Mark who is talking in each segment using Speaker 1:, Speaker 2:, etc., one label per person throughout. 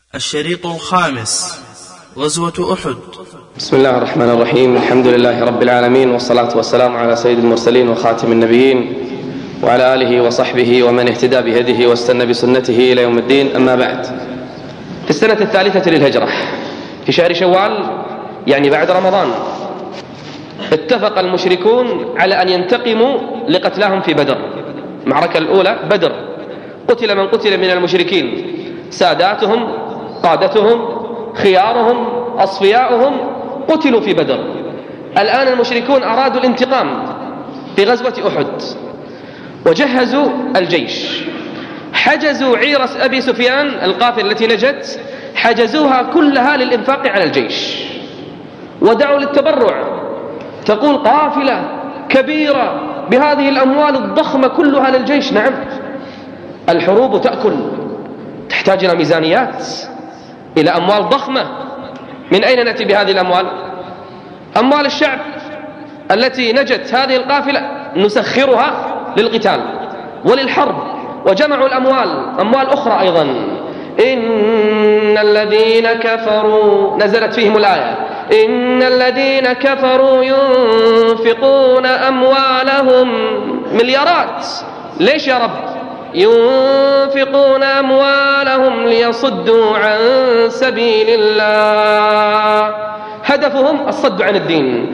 Speaker 1: الشريط الخامس: غزوة أحد.
Speaker 2: بسم الله الرحمن الرحيم. الحمد لله رب العالمين، والصلاة والسلام على سيد المرسلين وخاتم النبيين وعلى آله وصحبه ومن اهتدى بهديه واستنى بسنته إلى يوم الدين. أما بعد، في السنة الثالثة للهجرة في شهر شوال، يعني بعد رمضان، اتفق المشركون على أن ينتقموا لقتلاهم في بدر. المعركة الأولى بدر، قتل من قتل من المشركين، ساداتهم، قادتهم، خيارهم، أصفياؤهم قتلوا في بدر. الآن المشركون أرادوا الانتقام في غزوة أحد، وجهزوا الجيش، حجزوا عير أبي سفيان، القافلة التي نجت، حجزوها كلها للإنفاق على الجيش، ودعوا للتبرع. تقول قافلة كبيرة بهذه الأموال الضخمة كلها للجيش. نعم، الحروب تأكل، تحتاج إلى ميزانيات، إلى أموال ضخمة. من أين نأتي بهذه الأموال؟ أموال الشعب التي نجت هذه القافلة نسخرها للقتال وللحرب، وجمعوا الأموال، أموال أخرى أيضا. إن الذين كفروا، نزلت فيهم الآية: إن الذين كفروا ينفقون أموالهم مليارات. ليش يا رب؟ ينفقون أموالهم ليصدوا عن سبيل الله، هدفهم الصد عن الدين،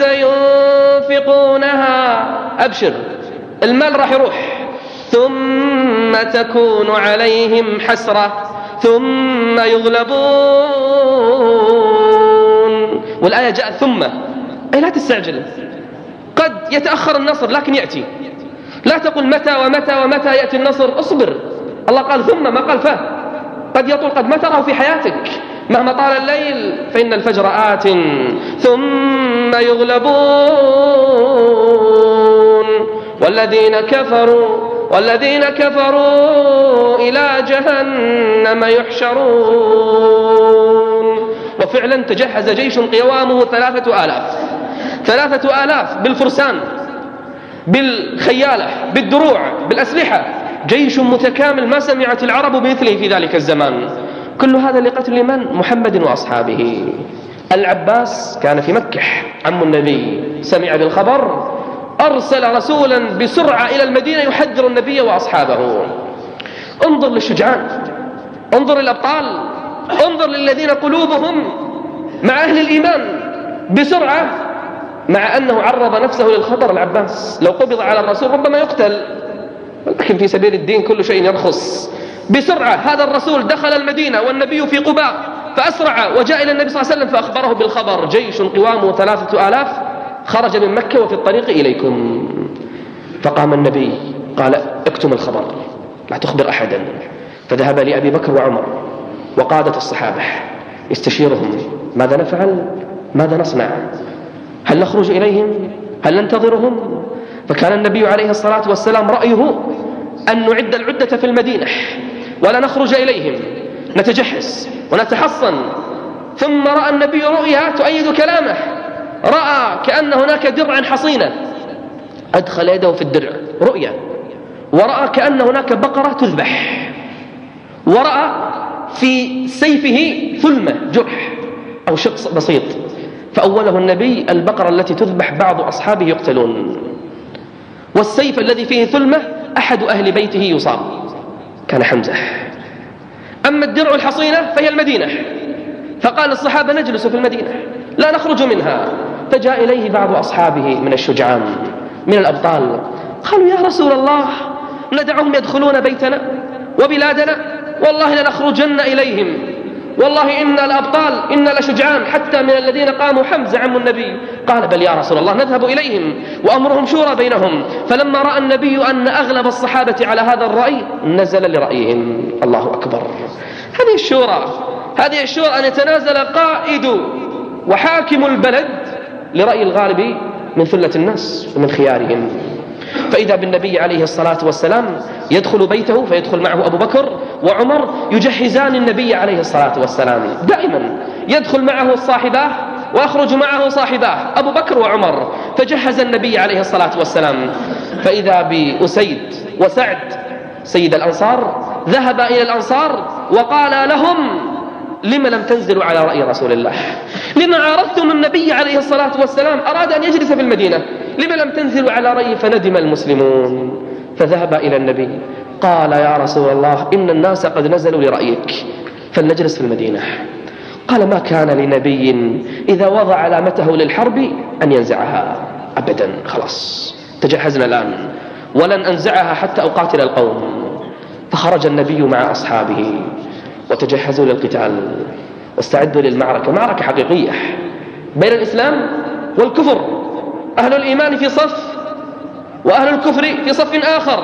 Speaker 2: فسينفقونها، أبشر، المال راح يروح، ثم تكون عليهم حسرة ثم يغلبون. والآية جاءت ثم، أي لا تستعجل، قد يتأخر النصر لكن يأتي. لا تقل متى ومتى ومتى يأتي النصر، اصبر. الله قال ثم، ما قال فه. قد يطول، قد ما تراه في حياتك، مهما طال الليل فإن الفجر آت. ثم يغلبون والذين كفروا إلى جهنم يحشرون. وفعلا تجهز جيش قوامه 3000 بالفرسان، بالخيالة، بالدروع، بالأسلحة، جيش متكامل ما سمعت العرب بمثله في ذلك الزمان. كل هذا لقتل من؟ محمد وأصحابه. العباس كان في مكة، عم النبي، سمع بالخبر، أرسل رسولا بسرعة إلى المدينة يحذر النبي وأصحابه. انظر للشجعان، انظر للأبطال، انظر للذين قلوبهم مع أهل الإيمان بسرعة، مع أنه عرض نفسه للخطر. العباس لو قبض على الرسول ربما يقتل، لكن في سبيل الدين كل شيء يرخص. بسرعة هذا الرسول دخل المدينة والنبي في قباء، فأسرع وجاء إلى النبي صلى الله عليه وسلم فأخبره بالخبر: جيش قوامه 3000 خرج من مكة وفي الطريق إليكم. فقام النبي قال: اكتم الخبر، لا تخبر أحدا. فذهب لأبي بكر وعمر وقادة الصحابة يستشيرهم: ماذا نفعل؟ ماذا نصنع؟ هل نخرج إليهم؟ هل ننتظرهم؟ فكان النبي عليه الصلاة والسلام رأيه أن نعد العدة في المدينة ولا نخرج إليهم، نتجهز ونتحصن. ثم رأى النبي رؤيا تؤيد كلامه، رأى كأن هناك درعا حصينة، أدخل يده في الدرع، رؤيا، ورأى كأن هناك بقرة تذبح، ورأى في سيفه ثلمة، جرح أو شق بسيط. فأوله النبي البقرة التي تذبح بعض أصحابه يقتلون، والسيف الذي فيه ثلمة أحد أهل بيته يصاب، كان حمزة. أما الدرع الحصينة فهي المدينة. فقال الصحابة: نجلس في المدينة لا نخرج منها. فجاء إليه بعض أصحابه من الشجعان من الأبطال، قالوا: يا رسول الله، ندعهم يدخلون بيتنا وبلادنا؟ والله لنخرجن إليهم، والله إن الأبطال، إن لشجعان، حتى من الذين قاموا حمزة عم النبي. قال: بل يا رسول الله، نذهب إليهم وأمرهم شورى بينهم. فلما رأى النبي أن أغلب الصحابة على هذا الرأي نزل لرأيهم. الله أكبر. هذه الشورى أن يتنازل قائد وحاكم البلد لرأي الغالب من ثلة الناس ومن خيارهم. فإذا بالنبي عليه الصلاة والسلام يدخل بيته، فيدخل معه أبو بكر وعمر يجهزان النبي عليه الصلاة والسلام. دائما يدخل معه الصاحباه ويخرج معه صاحباه، أبو بكر وعمر. فجهز النبي عليه الصلاة والسلام. فإذا بأسيد وسعد سيد الأنصار ذهب إلى الأنصار وقال لهم: لما لم تنزلوا على رأي رسول الله؟ لما عارضتم النبي عليه الصلاة والسلام؟ أراد أن يجلس في المدينة، لما لم تنزلوا على رأيه؟ فندم المسلمون فذهب إلى النبي قال يا رسول الله إن الناس قد نزلوا لرأيك فلنجلس في المدينة. قال ما كان لنبي إذا وضع علامته للحرب أن ينزعها أبدا، خلاص تجهزنا الآن ولن أنزعها حتى أقاتل القوم. فخرج النبي مع أصحابه وتجهزوا للقتال واستعدوا للمعركة، معركة حقيقية بين الإسلام والكفر، أهل الإيمان في صف وأهل الكفر في صف آخر.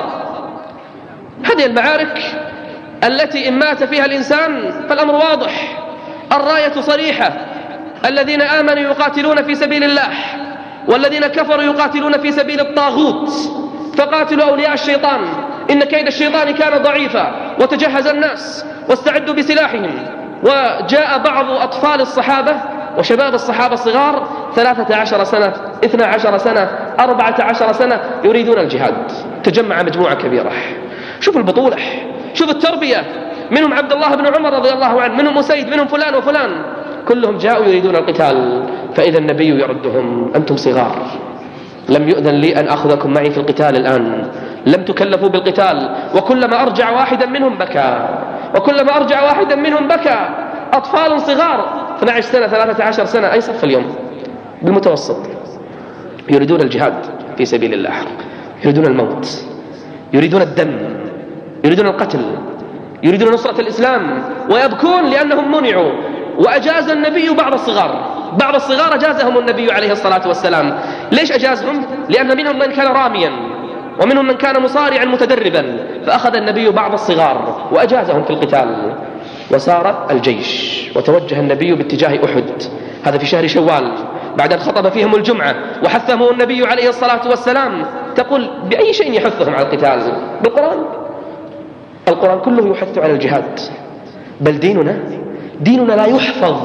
Speaker 2: هذه المعارك التي إن مات فيها الإنسان فالأمر واضح، الراية صريحة، الذين آمنوا يقاتلون في سبيل الله والذين كفروا يقاتلون في سبيل الطاغوت، فقاتلوا أولياء الشيطان إن كيد الشيطان كان ضعيفا. وتجهز الناس واستعدوا بسلاحهم، وجاء بعض أطفال الصحابة وشباب الصحابة الصغار 13 سنة 12 سنة 14 سنة يريدون الجهاد. تجمع مجموعة كبيرة، شوف البطولة، شوف التربية، منهم عبد الله بن عمر رضي الله عنه، منهم أسيد، منهم فلان وفلان، كلهم جاءوا يريدون القتال. فإذا النبي يردهم أنتم صغار، لم يؤذن لي أن أخذكم معي في القتال الآن، لم تكلفوا بالقتال. وكلما أرجع واحدا منهم بكى، وكلما أرجع واحدا منهم بكى. أطفال صغار 12 سنة 13 سنة، أي صف اليوم بالمتوسط، يريدون الجهاد في سبيل الله، يريدون الموت، يريدون الدم، يريدون القتل، يريدون نصرة الإسلام، ويبكون لأنهم منعوا. وأجاز النبي بعض الصغار أجازهم النبي عليه الصلاة والسلام. ليش أجازهم؟ لأن منهم من كان راميا ومنهم من كان مصارعا متدربا، فأخذ النبي بعض الصغار وأجازهم في القتال. وسار الجيش وتوجه النبي باتجاه أحد، هذا في شهر شوال، بعد أن خطب فيهم الجمعة وحثهم النبي عليه الصلاة والسلام. تقول بأي شيء يحثهم على القتال؟ بالقرآن. القرآن كله يحث على الجهاد، بل ديننا لا يحفظ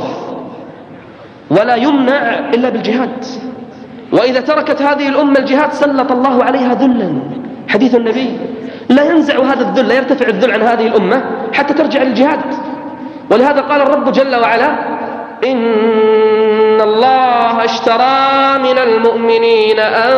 Speaker 2: ولا يمنع إلا بالجهاد. وإذا تركت هذه الأمة الجهاد سلط الله عليها ذلا. حديث النبي لا ينزع هذا الذل، لا يرتفع الذل عن هذه الأمة حتى ترجع للجهاد. ولهذا قال الرب جل وعلا إن الله اشترى من المؤمنين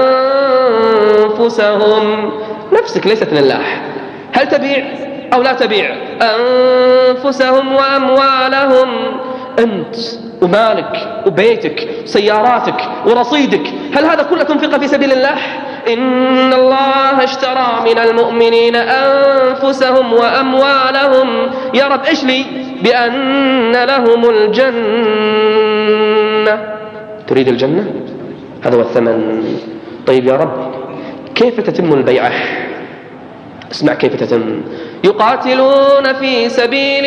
Speaker 2: أنفسهم، نفسك ليست لله، هل تبيع أو لا تبيع؟ أنفسهم وأموالهم، أنت ومالك وبيتك سياراتك ورصيدك، هل هذا كله تنفقه في سبيل الله؟ إن الله اشترى من المؤمنين أنفسهم وأموالهم. يا رب إيش لي؟ بأن لهم الجنة. تريد الجنة؟ هذا هو الثمن. طيب يا رب كيف تتم البيعة؟ اسمع كيف تتم. يقاتلون في سبيل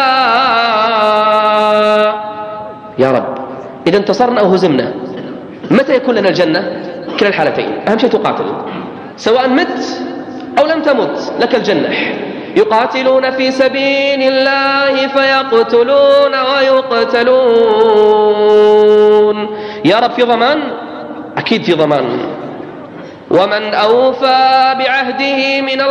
Speaker 2: الله. يا رب إذا انتصرنا أو هزمنا متى يكون لنا الجنة؟ كلا الحالتين، أهم شيء تقاتل، سواء مت أو لم تمت لك الجنة. يقاتلون في سبيل الله فيقتلون ويقتلون. يا رب في ضمان؟ أكيد في ضمان. ومن أوفى بعهده من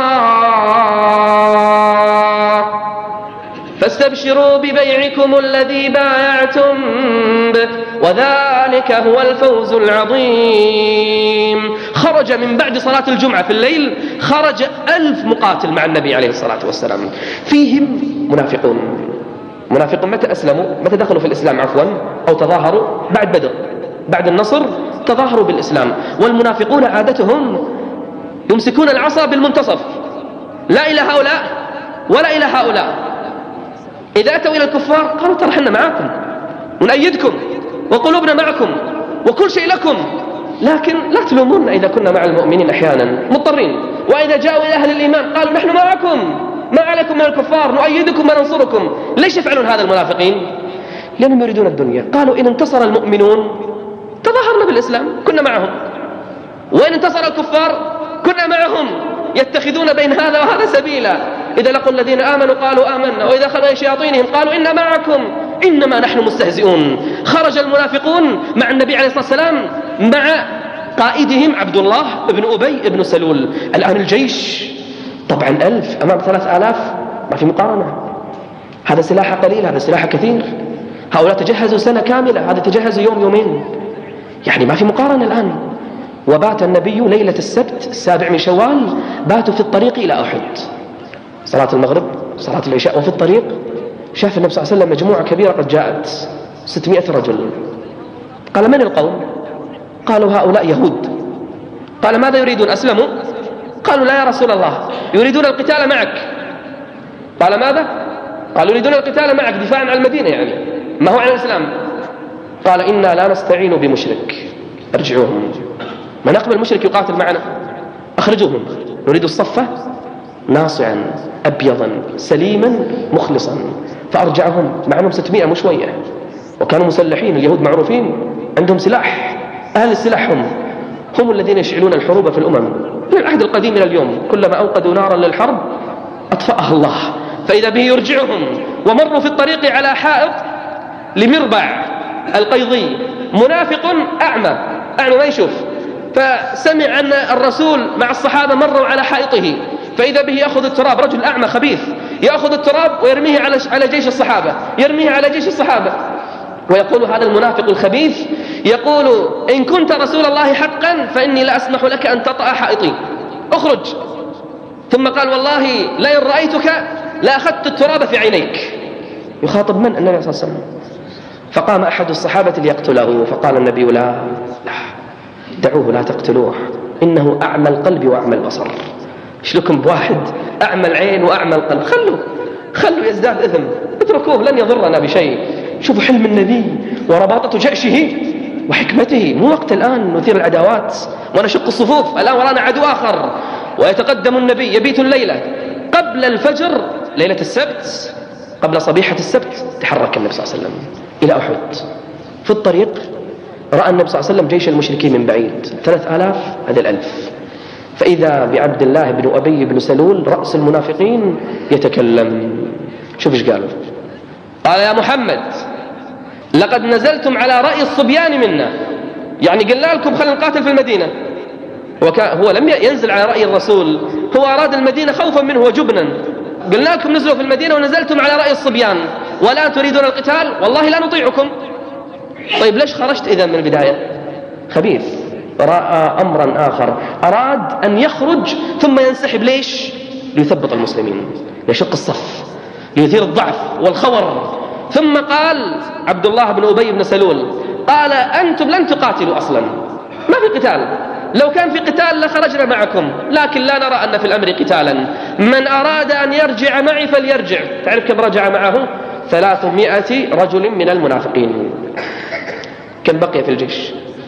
Speaker 2: الله فاستبشروا ببيعكم الذي بايعتم به وذلك هو الفوز العظيم. خرج من بعد صلاة الجمعة في الليل، خرج 1000 مقاتل مع النبي عليه الصلاة والسلام، فيهم منافقون. متى أسلموا؟ متى دخلوا في الإسلام أو تظاهروا؟ بعد بدر، بعد النصر تظاهروا بالإسلام. والمنافقون عادتهم يمسكون العصا بالمنتصف، لا إلى هؤلاء ولا إلى هؤلاء. إذا أتوا إلى الكفار قالوا ترى حنا معكم ونأيدكم وقلوبنا معكم وكل شيء لكم، لكن لا تلومونا إذا كنا مع المؤمنين أحيانا مضطرين. وإذا جاءوا إلى أهل الإيمان قالوا نحن معكم، ما عليكم من الكفار، نؤيدكم وننصركم. ليش يفعلون هذا المنافقين؟ لأنهم يريدون الدنيا. قالوا إن انتصر المؤمنون تظاهرنا بالإسلام كنا معهم، وإن انتصر الكفار كنا معهم، يتخذون بين هذا وهذا سبيلا. إذا لقوا الذين آمنوا قالوا آمنا، وإذا خلوا شياطينهم قالوا إنا معكم إنما نحن مستهزئون. خرج المنافقون مع النبي عليه الصلاة والسلام مع قائدهم عبد الله بن أبي بن سلول. الآن الجيش طبعا 1000 أمام 3000 ما في مقارنة. هذا سلاح قليل، هذا سلاح كثير. هؤلاء تجهزوا سنة كاملة، هذا تجهزوا يوم يومين، يعني ما في مقارنة الآن. وبات النبي ليلة السبت 7 من شوال، باتوا في الطريق إلى أحد، صلاة المغرب صلاة العشاء، وفي الطريق شاف النبي صلى الله عليه وسلم مجموعة كبيرة قد جاءت 600 رجل. قال: من القوم؟ قالوا: هؤلاء يهود. قال: ماذا يريدون؟ أسلموا؟ قالوا: لا يا رسول الله، يريدون القتال معك. قال: ماذا؟ قالوا: يريدون القتال معك دفاعا عن المدينة، يعني ما هو عن الإسلام. قال: إنا لا نستعين بمشرك، ارجعوهم، ما نقبل مشرك يقاتل معنا، أخرجوهم، نريد الصفة ناصعا أبيضا سليما مخلصا. فأرجعهم، معهم 600 مو شوية، وكانوا مسلحين. اليهود معروفين عندهم سلاح، أهل السلاح هم الذين يشعلون الحروب في الأمم من العهد القديم إلى اليوم. كلما أوقدوا نارا للحرب أطفأها الله. فإذا به يرجعهم، ومروا في الطريق على حائط لمربع القيضي، منافق أعمى ما يشوف، فسمع أن الرسول مع الصحابة مروا على حائطه، فإذا به يأخذ التراب، رجل أعمى خبيث، يأخذ التراب ويرميه على جيش الصحابة، يرميه على جيش الصحابة، ويقول هذا المنافق الخبيث، يقول: إن كنت رسول الله حقا فإني لا أسمح لك أن تطأ حائطي، اخرج. ثم قال: والله لئن رأيتك لأخذت التراب في عينيك. يخاطب من؟ النبي صلى الله عليه وسلم. فقام أحد الصحابة ليقتله، فقال النبي: لا دعوه، لا تقتلوه، إنه أعمى القلب وأعمى البصر. ايش لكم بواحد أعمى العين وأعمى القلب؟ خلوا يزداد إثم، اتركوه لن يضرنا بشيء. شوفوا حلم النبي ورباطة جأشه وحكمته. مو وقت الآن نثير العداوات ونشق الصفوف، الآن ورانا عدو آخر. ويتقدم النبي، يبيت الليلة قبل الفجر ليلة السبت، قبل صبيحة السبت تحرك النبي صلى الله عليه وسلم إلى أحد. في الطريق رأى النبي صلى الله عليه وسلم جيش المشركين من بعيد، 3000 هذا 1000. فإذا بعبد الله بن أبي بن سلول رأس المنافقين يتكلم. شوف ايش قال: قال: يا محمد، لقد نزلتم على رأي الصبيان منا، يعني قلنا لكم خلينا نقاتل في المدينة. هو لم ينزل على رأي الرسول، هو أراد المدينة خوفا منه وجبنا. قلنا لكم نزلوا في المدينة ونزلتم على رأي الصبيان ولا تريدون القتال، والله لا نطيعكم. طيب ليش خرجت إذا من البداية؟ خبيث، رأى أمرا آخر، أراد أن يخرج ثم ينسحب. ليش؟ ليثبط المسلمين، ليشق الصف، ليثير الضعف والخور. ثم قال عبد الله بن أبي بن سلول: قال: أنتم لن تقاتلوا أصلا، ما في قتال، لو كان في قتال لخرجنا معكم، لكن لا نرى أن في الأمر قتالا، من أراد أن يرجع معي فليرجع. تعرف كم رجع معه؟ 300 رجل من المنافقين. كم بقي في الجيش؟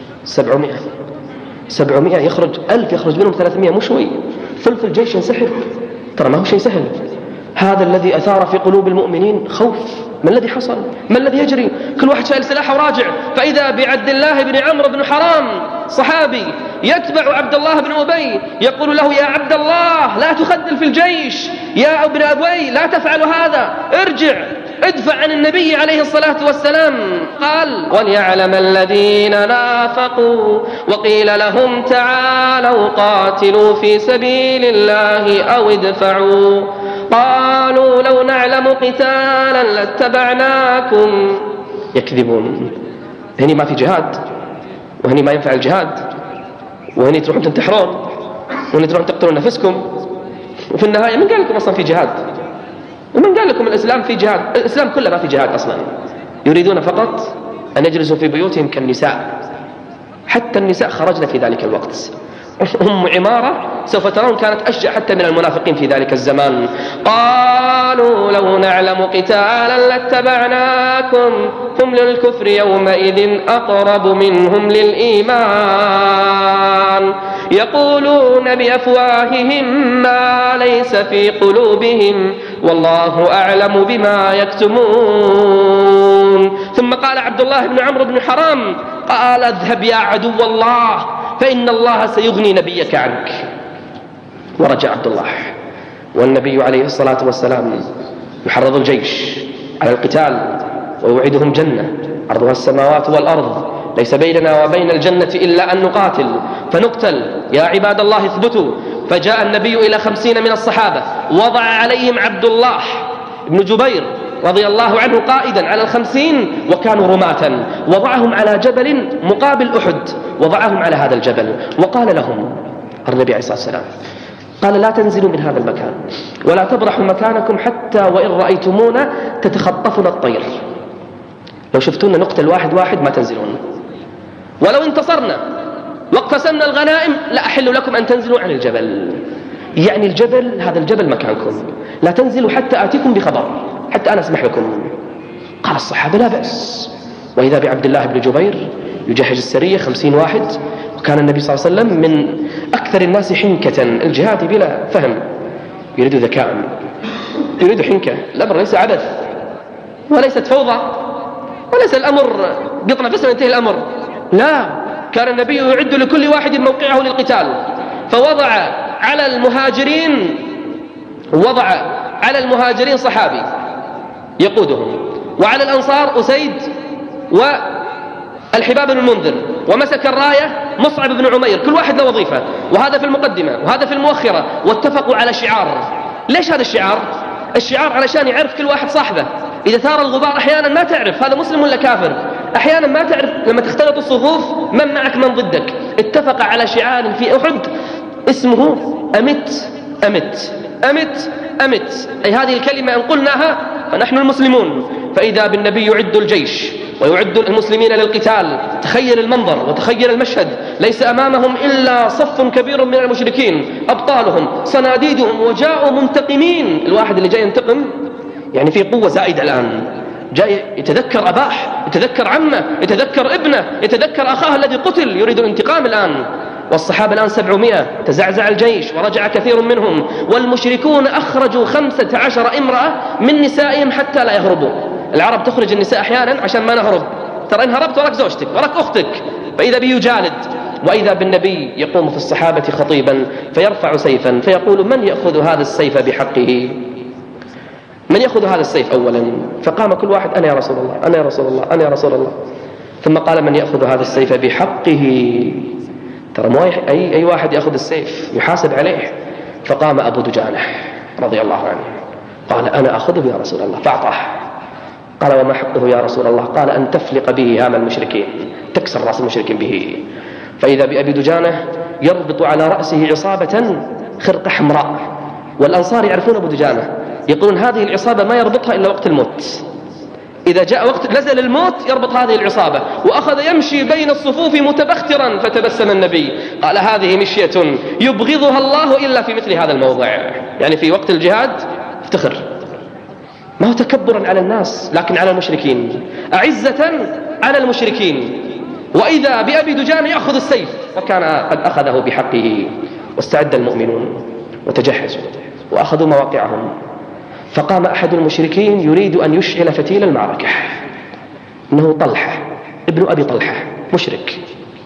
Speaker 2: 700 يخرج 1000، يخرج منهم 300، مو شوي. ثلث الجيش ينسحب، ترى ما هو شيء سهل. هذا الذي أثار في قلوب المؤمنين خوف. ما الذي حصل؟ ما الذي يجري؟ كل واحد شايل سلاحه وراجع. فإذا بعبد الله بن عمرو بن حرام صحابي يتبع عبد الله بن أبي، يقول له: يا عبد الله لا تخذل في الجيش، يا ابن أبي لا تفعل هذا، ارجع ادفع عن النبي عليه الصلاة والسلام. قال: وليعلم الذين نافقوا وقيل لهم تعالوا قاتلوا في سبيل الله أو ادفعوا، قالوا لو نعلم قتالا لاتبعناكم. يكذبون. هني ما في جهاد، وهني ما ينفع الجهاد، وهني تروحون تنتحرون، وهني تروحون تقتلون نفسكم، وفي النهاية من قال لكم أصلا في جهاد؟ ومن قال لكم الإسلام في جهاد؟ الإسلام كله ما في جهاد أصلا. يريدون فقط أن يجلسوا في بيوتهم كالنساء. حتى النساء خرجنا في ذلك الوقت. أم عمارة سوف ترون كانت أشجع حتى من المنافقين في ذلك الزمان. قالوا لو نعلم قتالا لاتبعناكم هم للكفر يومئذ أقرب منهم للإيمان يقولون بأفواههم ما ليس في قلوبهم والله أعلم بما يكتمون. ثم قال عبد الله بن عمرو بن حرام: قال: اذهب يا عدو الله فإن الله سيغني نبيك عنك. ورجع عبد الله، والنبي عليه الصلاة والسلام يحرض الجيش على القتال ويوعدهم جنة عرضها السماوات والأرض، ليس بيننا وبين الجنة إلا أن نقاتل فنقتل، يا عباد الله اثبتوا. فجاء النبي إلى 50 من الصحابة، وضع عليهم عبد الله بن جبير رضي الله عنه قائدا على 50 وكانوا رماة، وضعهم على جبل مقابل أحد، وضعهم على هذا الجبل وقال لهم النبي عليه الصلاة والسلام، قال لا تنزلوا من هذا المكان ولا تبرحوا مكانكم حتى وإن رأيتمونا تتخطفنا الطير، لو شفتونا نقتل واحد ما تنزلون، ولو انتصرنا واقتسمنا الغنائم لا أحل لكم أن تنزلوا عن الجبل. يعني الجبل، هذا الجبل مكانكم، لا تنزلوا حتى آتيكم بخبر، حتى أنا أسمح لكم. قال الصحابة لا بأس. وإذا بعبد الله بن جبير يجهز السرية 50 واحد، وكان النبي صلى الله عليه وسلم من أكثر الناس حنكة، الجهاد بلا فهم، يريد ذكاء، يريد حنكة، الأمر ليس عبث وليست فوضى، وليس الأمر قطنا بس وينتهي الأمر، لا، كان النبي يعد لكل واحد موقعه للقتال، فوضع على المهاجرين صحابي يقودهم، وعلى الأنصار أسيد والحباب بن المنذر، ومسك الراية مصعب بن عمير، كل واحد له وظيفة، وهذا في المقدمة وهذا في المؤخرة، واتفقوا على شعار. ليش هذا الشعار؟ الشعار علشان يعرف كل واحد صاحبه، إذا ثار الغبار أحيانا ما تعرف هذا مسلم ولا كافر، أحيانا ما تعرف لما تختلط الصفوف من معك من ضدك. اتفق على شعار في أحد اسمه أمت أمت أمت أمت، أي هذه الكلمة إن قلناها فنحن المسلمون. فإذا بالنبي يعد الجيش ويعد المسلمين للقتال، تخيل المنظر وتخيل المشهد، ليس أمامهم إلا صف كبير من المشركين، أبطالهم صناديدهم، وجاءوا منتقمين. الواحد اللي جاي ينتقم يعني في قوة زائدة الآن، جاي يتذكر أباه، يتذكر عمه، يتذكر ابنه، يتذكر أخاه الذي قتل، يريد الانتقام الآن. والصحابة الآن 700، تزعزع الجيش ورجع كثير منهم، والمشركون أخرجوا 15 امرأة من نسائهم حتى لا يهربوا. العرب تخرج النساء أحيانا عشان ما نهرب، ترى إن هربت وراك زوجتك وراك أختك، فإذا بي يجالد. وإذا بالنبي يقوم في الصحابة خطيبا فيرفع سيفا فيقول من يأخذ هذا السيف بحقه؟ من يأخذ هذا السيف أولا؟ فقام كل واحد أنا يا رسول الله، أنا يا رسول الله، أنا يا رسول الله. ثم قال من يأخذ هذا السيف بحقه؟ ترى مو أي واحد يأخذ السيف يحاسب عليه. فقام أبو دجانة رضي الله عنه قال أنا أخذه يا رسول الله، فأعطاه. قال وما حقه يا رسول الله؟ قال أن تفلق به هام المشركين، تكسر رأس المشركين به. فإذا بأبي دجانة يربط على رأسه عصابة خرقة حمراء، والأنصار يعرفون أبو دجانة، يقولون هذه العصابة ما يربطها إلا وقت الموت، إذا جاء وقت نزل الموت يربط هذه العصابة. وأخذ يمشي بين الصفوف متبخترا، فتبسم النبي قال هذه مشية يبغضها الله إلا في مثل هذا الموضع، يعني في وقت الجهاد افتخر، ما هو تكبرا على الناس لكن على المشركين، أعزة على المشركين. وإذا بأبي دجان يأخذ السيف، وكان قد أخذه بحقه. واستعد المؤمنون وتجهزوا وأخذوا مواقعهم. فقام أحد المشركين يريد أن يشعل فتيل المعركة، إنه طلحة ابن أبي طلحة مشرك،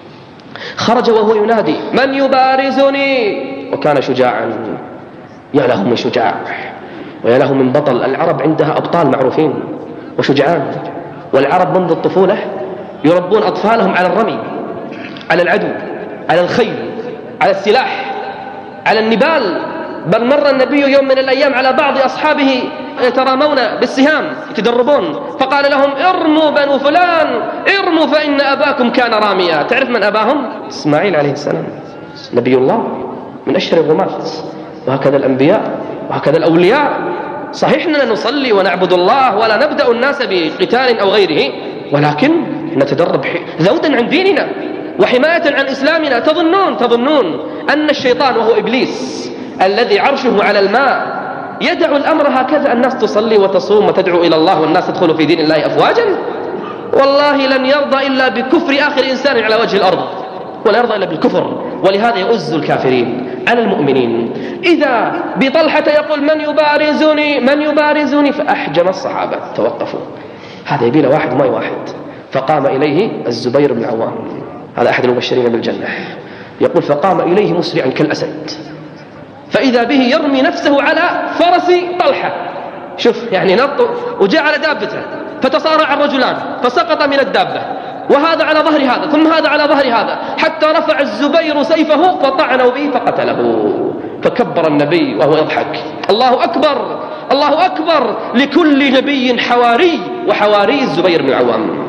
Speaker 2: خرج وهو ينادي من يبارزني، وكان شجاعا، يا له من شجاع ويا له من بطل. العرب عندها أبطال معروفين وشجعان، والعرب منذ الطفولة يربون أطفالهم على الرمي، على العدو، على الخيل، على السلاح، على النبال. بل مر النبي يوم من الأيام على بعض أصحابه يترامون بالسهام يتدربون، فقال لهم ارموا بنو فلان، ارموا فإن أباكم كان راميا. تعرف من أباهم؟ إسماعيل عليه السلام، نبي الله من أشهر الرماة. وهكذا الأنبياء وهكذا الأولياء. صحيح أننا نصلي ونعبد الله ولا نبدأ الناس بقتال أو غيره، ولكن نتدرب ذودا عن ديننا وحماية عن إسلامنا. تظنون أن الشيطان وهو إبليس الذي عرشه على الماء يدع الأمر هكذا، الناس تصلي وتصوم وتدعو إلى الله والناس تدخل في دين الله أفواجا؟ والله لن يرضى إلا بكفر آخر إنسان على وجه الأرض، ولا يرضى إلا بالكفر. ولهذا يؤز الكافرين على المؤمنين. إذا بطلحة يقول من يبارزني من يبارزني، فأحجم الصحابة توقفوا، هذا يبي له واحد ما واحد. فقام إليه الزبير بن عوام، هذا أحد المبشرين بالجنة، يقول فقام إليه مسرعا كالأسد، فإذا به يرمي نفسه على فرس طلحة، شوف يعني نط، وجاء على دابته فتصارع الرجلان فسقط من الدابة، وهذا على ظهر هذا ثم هذا على ظهر هذا، حتى رفع الزبير سيفه فطعنوا به فقتله. فكبر النبي وهو يضحك، الله أكبر، الله أكبر، لكل نبي حواري، وحواري الزبير بن العوام.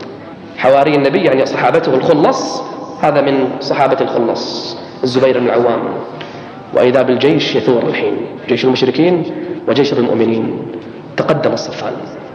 Speaker 2: حواري النبي يعني صحابته الخلص، هذا من صحابة الخلص الزبير بن العوام. وإذا بالجيش يثور الحين، جيش المشركين وجيش المؤمنين. تقدم الصفان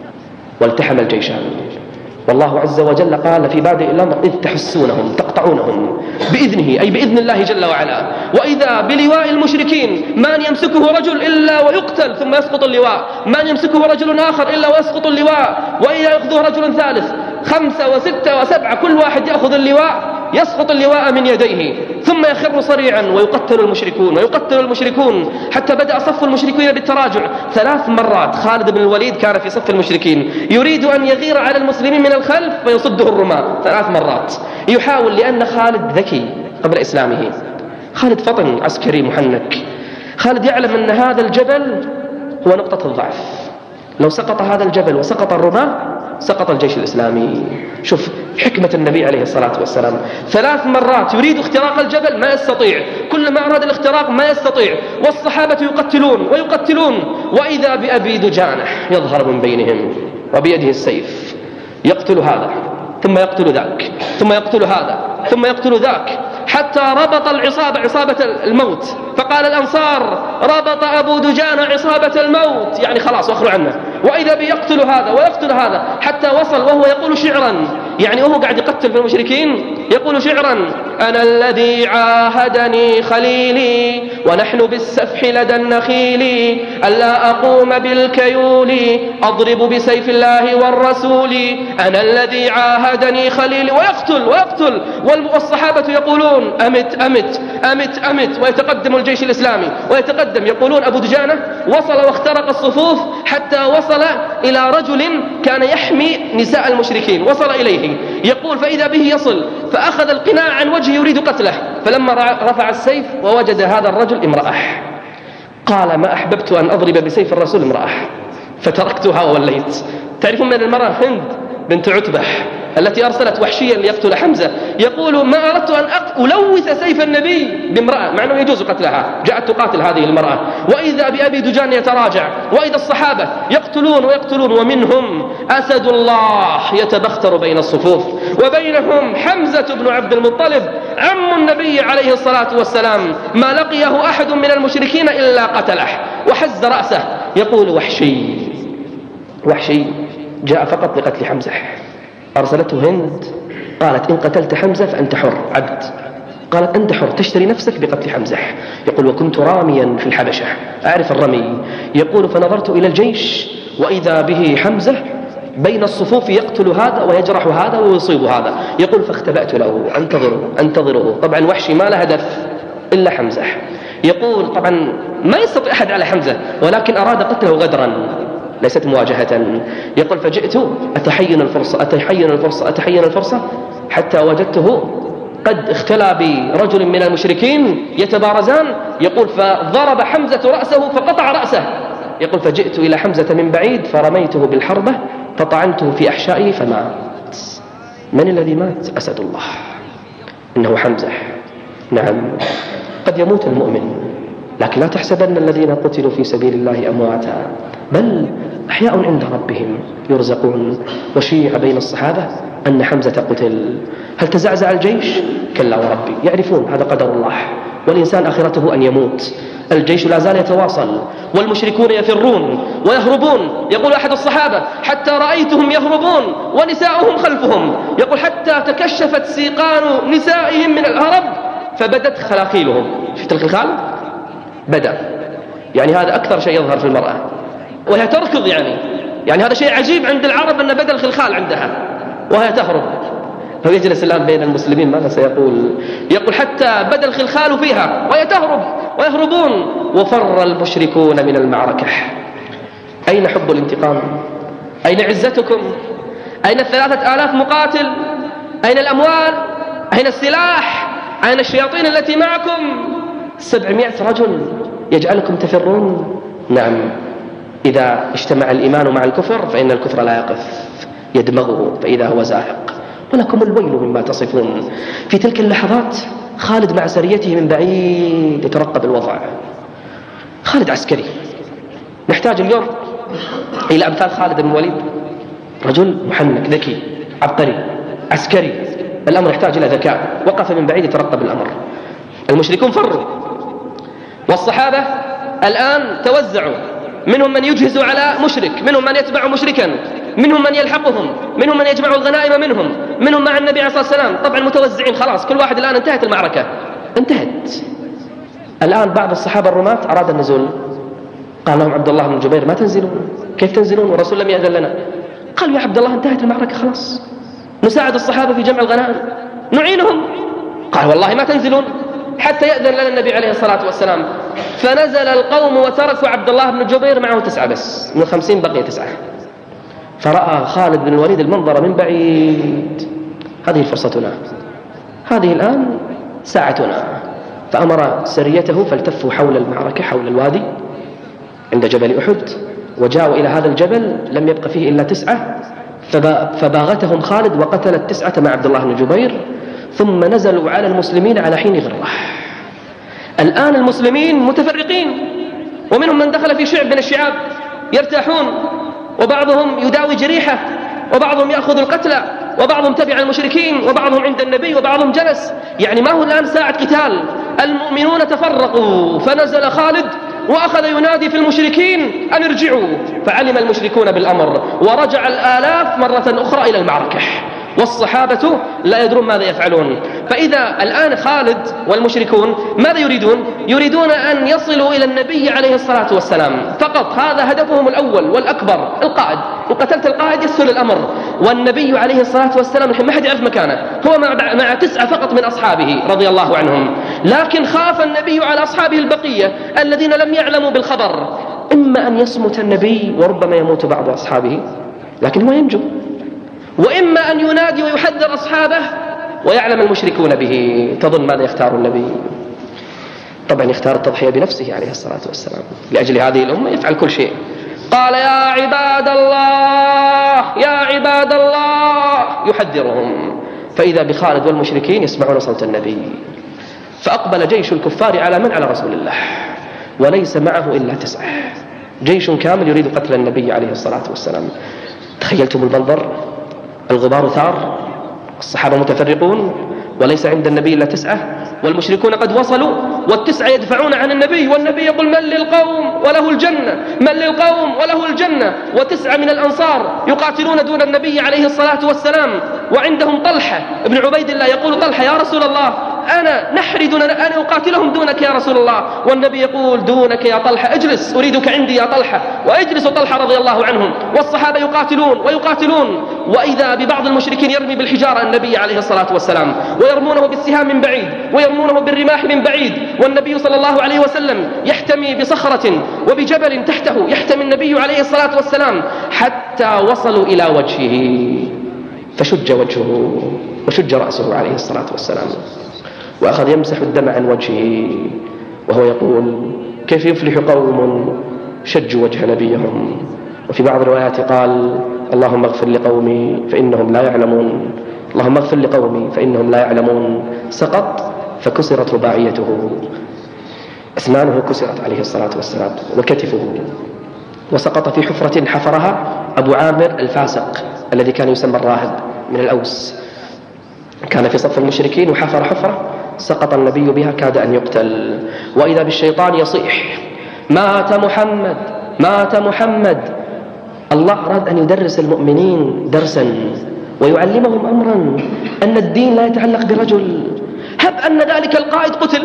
Speaker 2: والتحم الجيشان، والله عز وجل قال في بادئ الأمر: إذ تحسونهم تقطعونهم بإذنه، أي بإذن الله جل وعلا. وإذا بلواء المشركين من يمسكه رجل إلا ويقتل ثم يسقط اللواء، من يمسكه رجل آخر إلا ويسقط اللواء، وإذا يأخذه رجل ثالث، 5 و6 و7 كل واحد يأخذ اللواء، يسقط اللواء من يديه، ثم يخر صريعا ويقتل المشركون ويقتل المشركون، حتى بدأ صف المشركين بالتراجع 3 مرات. خالد بن الوليد كان في صف المشركين يريد أن يغير على المسلمين من الخلف فيصده الرماة 3 مرات، يحاول، لأن خالد ذكي قبل إسلامه. خالد فطن عسكري محنك. خالد يعلم أن هذا الجبل هو نقطة الضعف، لو سقط هذا الجبل وسقط الرماة سقط الجيش الإسلامي. شوف حكمة النبي عليه الصلاة والسلام، 3 مرات يريد اختراق الجبل ما يستطيع، كل ما أراد الاختراق ما يستطيع، والصحابة يقتلون ويقتلون، وإذا بأبي دجانة يظهر من بينهم وبيده السيف، يقتل هذا ثم يقتل ذاك ثم يقتل هذا ثم يقتل ذاك، حتى ربط العصابة عصابة الموت. فقال الأنصار: ربط أبو دجانة عصابة الموت، يعني خلاص واخلوا عنه. وإذا بيقتل هذا ويقتل هذا، حتى وصل وهو يقول شعرا، يعني وهو قاعد يقتل في المشركين يقول شعرا: أنا الذي عاهدني خليلي ونحن بالسفح لدى النخيل، ألا أقوم بالكيول أضرب بسيف الله والرسول، أنا الذي عاهدني خليلي. ويقتل والصحابة يقولون: أمت أمت أمت أمت. ويتقدم الجيش الإسلامي ويتقدم، يقولون أبو دجانة وصل واخترق الصفوف حتى وصل إلى رجل كان يحمي نساء المشركين، وصل إليه يقول: فإذا به يصل، فأخذ القناع عن وجهه يريد قتله، فلما رفع السيف ووجد هذا الرجل امرأة، قال: ما أحببت أن أضرب بسيف الرسول امرأة فتركتها ووليت. تعرفون من المرأة؟ هند بنت عتبة التي أرسلت وحشيا ليقتل حمزة، يقول: ما أردت أن ألوث سيف النبي بامرأة، مع أنه يجوز قتلها، جاءت تقاتل هذه المرأة. وإذا بأبي دجان يتراجع، وإذا الصحابة يقتلون ويقتلون، ومنهم أسد الله يتبختر بين الصفوف، وبينهم حمزة بن عبد المطلب عم النبي عليه الصلاة والسلام، ما لقيه أحد من المشركين إلا قتله وحز رأسه. يقول: وحشي جاء فقط لقتل حمزة. أرسلته هند قالت: إن قتلت حمزة فأنت حر عبد. قالت: أنت حر تشتري نفسك بقتل حمزة. يقول: وكنت راميا في الحبشة أعرف الرمي. يقول: فنظرت إلى الجيش وإذا به حمزة بين الصفوف يقتل هذا ويجرح هذا ويصيب هذا. يقول: فاختبأت له أنتظره. طبعا وحشي ما له هدف إلا حمزة. يقول: طبعا ما يستطيع أحد على حمزة، ولكن أراد قتله غدرا ليست مواجهة. يقول: فجئت أتحين الفرصة حتى وجدته قد اختلى برجل من المشركين يتبارزان. يقول: فضرب حمزة رأسه فقطع رأسه. يقول: فجئت إلى حمزة من بعيد فرميته بالحربة فطعنته في أحشائه فمات. من الذي مات؟ أسد الله، إنه حمزة. نعم، قد يموت المؤمن، لكن لا تحسبن الذين قتلوا في سبيل الله أمواتا، بل أحياء عند ربهم يرزقون. وشيع بين الصحابة أن حمزة قتل. هل تزعزع الجيش؟ كلا وربي، يعرفون هذا قدر الله، والإنسان آخرته أن يموت. الجيش لا زال يتواصل، والمشركون يفرون ويهربون. يقول أحد الصحابة: حتى رأيتهم يهربون ونساؤهم خلفهم. يقول: حتى تكشفت سيقان نسائهم من الهرب فبدت خلاخيلهم. شفت الخلخال؟ بدأ، يعني هذا أكثر شيء يظهر في المرأة، وهي تركض، يعني هذا شيء عجيب عند العرب أن بدأ الخلخال عندها وهي تهرب. هو يجلس الآن بين المسلمين ماذا سيقول؟ يقول: حتى بدأ الخلخال فيها وهي تهرب ويهربون، وفر المشركون من المعركة. أين حب الانتقام؟ أين عزتكم؟ أين 3000 مقاتل؟ أين الأموال؟ أين السلاح؟ أين الشياطين التي معكم؟ 700 رجل يجعلكم تفرون؟ نعم، إذا اجتمع الإيمان مع الكفر فإن الكفر لا يقف، يدمغه فإذا هو زاهق. ولكم الويل مما تصفون. في تلك اللحظات خالد مع سريته من بعيد يترقب الوضع. خالد عسكري نحتاج اليوم إلى أمثال خالد بن الوليد، رجل محنك ذكي عبقري عسكري، الأمر يحتاج إلى ذكاء، وقف من بعيد يترقب الأمر. المشركون فروا، والصحابة الآن توزعوا، منهم من يجهز على مشرك، منهم من يتبع مشركا، منهم من يلحقهم، منهم من يجمع الغنائم منهم مع النبي عليه الصلاة والسلام. طبعا متوزعين خلاص، كل واحد الآن انتهت المعركة، انتهت. الآن بعض الصحابة الرماة أراد النزول، قال لهم عبد الله بن جبير ما تنزلون؟ كيف تنزلون والرسول لم يأذن لنا؟ قالوا يا عبد الله انتهت المعركة خلاص، نساعد الصحابة في جمع الغنائم، نعينهم. قال والله ما تنزلون حتى يأذن لنا النبي عليه الصلاة والسلام. فنزل القوم وتركوا عبد الله بن جبير معه 9 بس، من 50 بقي 9. فرأى خالد بن الوليد المنظر من بعيد، هذه فرصتنا، هذه الآن ساعتنا. فأمر سريته فالتفوا حول المعركة، حول الوادي عند جبل أحد، وجاءوا إلى هذا الجبل لم يبق فيه إلا 9، فباغتهم خالد وقتل 9 مع عبد الله بن جبير، ثم نزلوا على المسلمين على حين غرة. الآن المسلمين متفرقين، ومنهم من دخل في شعب من الشعاب يرتاحون، وبعضهم يداوي جريحة، وبعضهم يأخذ القتلى، وبعضهم تبع المشركين، وبعضهم عند النبي، وبعضهم جلس. يعني ما هو الآن ساعة قتال، المؤمنون تفرقوا. فنزل خالد وأخذ ينادي في المشركين أن ارجعوا، فعلم المشركون بالأمر، ورجع الآلاف مرة أخرى إلى المعركة، والصحابة لا يدرون ماذا يفعلون. فإذا الآن خالد والمشركون ماذا يريدون؟ يريدون أن يصلوا إلى النبي عليه الصلاة والسلام فقط، هذا هدفهم الأول والأكبر، القائد. إن قتلت القائد يسهل الأمر، والنبي عليه الصلاة والسلام الحين ما حد يعرف مكانه، هو مع 9 فقط من أصحابه رضي الله عنهم. لكن خاف النبي على أصحابه البقية الذين لم يعلموا بالخبر، إما أن يصمت النبي وربما يموت بعض أصحابه لكن هو ينجو، وإما أن ينادي ويحذر أصحابه ويعلم المشركون به. تظن ماذا يختار النبي؟ طبعا يختار التضحية بنفسه عليه الصلاة والسلام لأجل هذه الأمة، يفعل كل شيء. قال يا عباد الله يا عباد الله، يحذرهم. فإذا بخالد والمشركين يسمعون صوت النبي، فأقبل جيش الكفار على من؟ على رسول الله، وليس معه إلا 9، جيش كامل يريد قتل النبي عليه الصلاة والسلام. تخيلتم المنظر؟ الغبار ثار، الصحابة متفرقون، وليس عند النبي إلا 9، والمشركون قد وصلوا، وال9 يدفعون عن النبي، والنبي يقول من للقوم وله الجنة، من للقوم وله الجنة. و9 من الأنصار يقاتلون دون النبي عليه الصلاة والسلام، وعندهم طلحة ابن عبيد الله، يقول طلحة يا رسول الله أنا أنا أقاتلهم دونك يا رسول الله. والنبي يقول دونك يا طلحة، اجلس أريدك عندي يا طلحة. ويجلس طلحة رضي الله عنهم، والصحابة يقاتلون ويقاتلون، وإذا ببعض المشركين يرمي بالحجارة النبي عليه الصلاة والسلام، ويرمونه بالسهام من بعيد، ويرمونه بالرماح من بعيد، والنبي صلى الله عليه وسلم يحتمي بصخرة وبجبل تحته، يحتمي النبي عليه الصلاة والسلام حتى وصلوا إلى وجهه، فشج وجهه وشج رأسه عليه الصلاة والسلام، وأخذ يمسح الدم عن وجهه وهو يقول كيف يفلح قوم شجوا وجه نبيهم. وفي بعض الروايات قال اللهم اغفر لقومي فإنهم لا يعلمون، اللهم اغفر لقومي فإنهم لا يعلمون. سقط فكسرت رباعيته، أسنانه كسرت عليه الصلاة والسلام وكتفه، وسقط في حفرة حفرها أبو عامر الفاسق الذي كان يسمى الراهب من الأوس، كان في صف المشركين وحفر حفرة، سقط النبي بها كاد أن يقتل. وإذا بالشيطان يصيح مات محمد مات محمد. الله أراد أن يدرس المؤمنين درسا ويعلمهم أمرا، أن الدين لا يتعلق برجل. هب أن ذلك القائد قتل،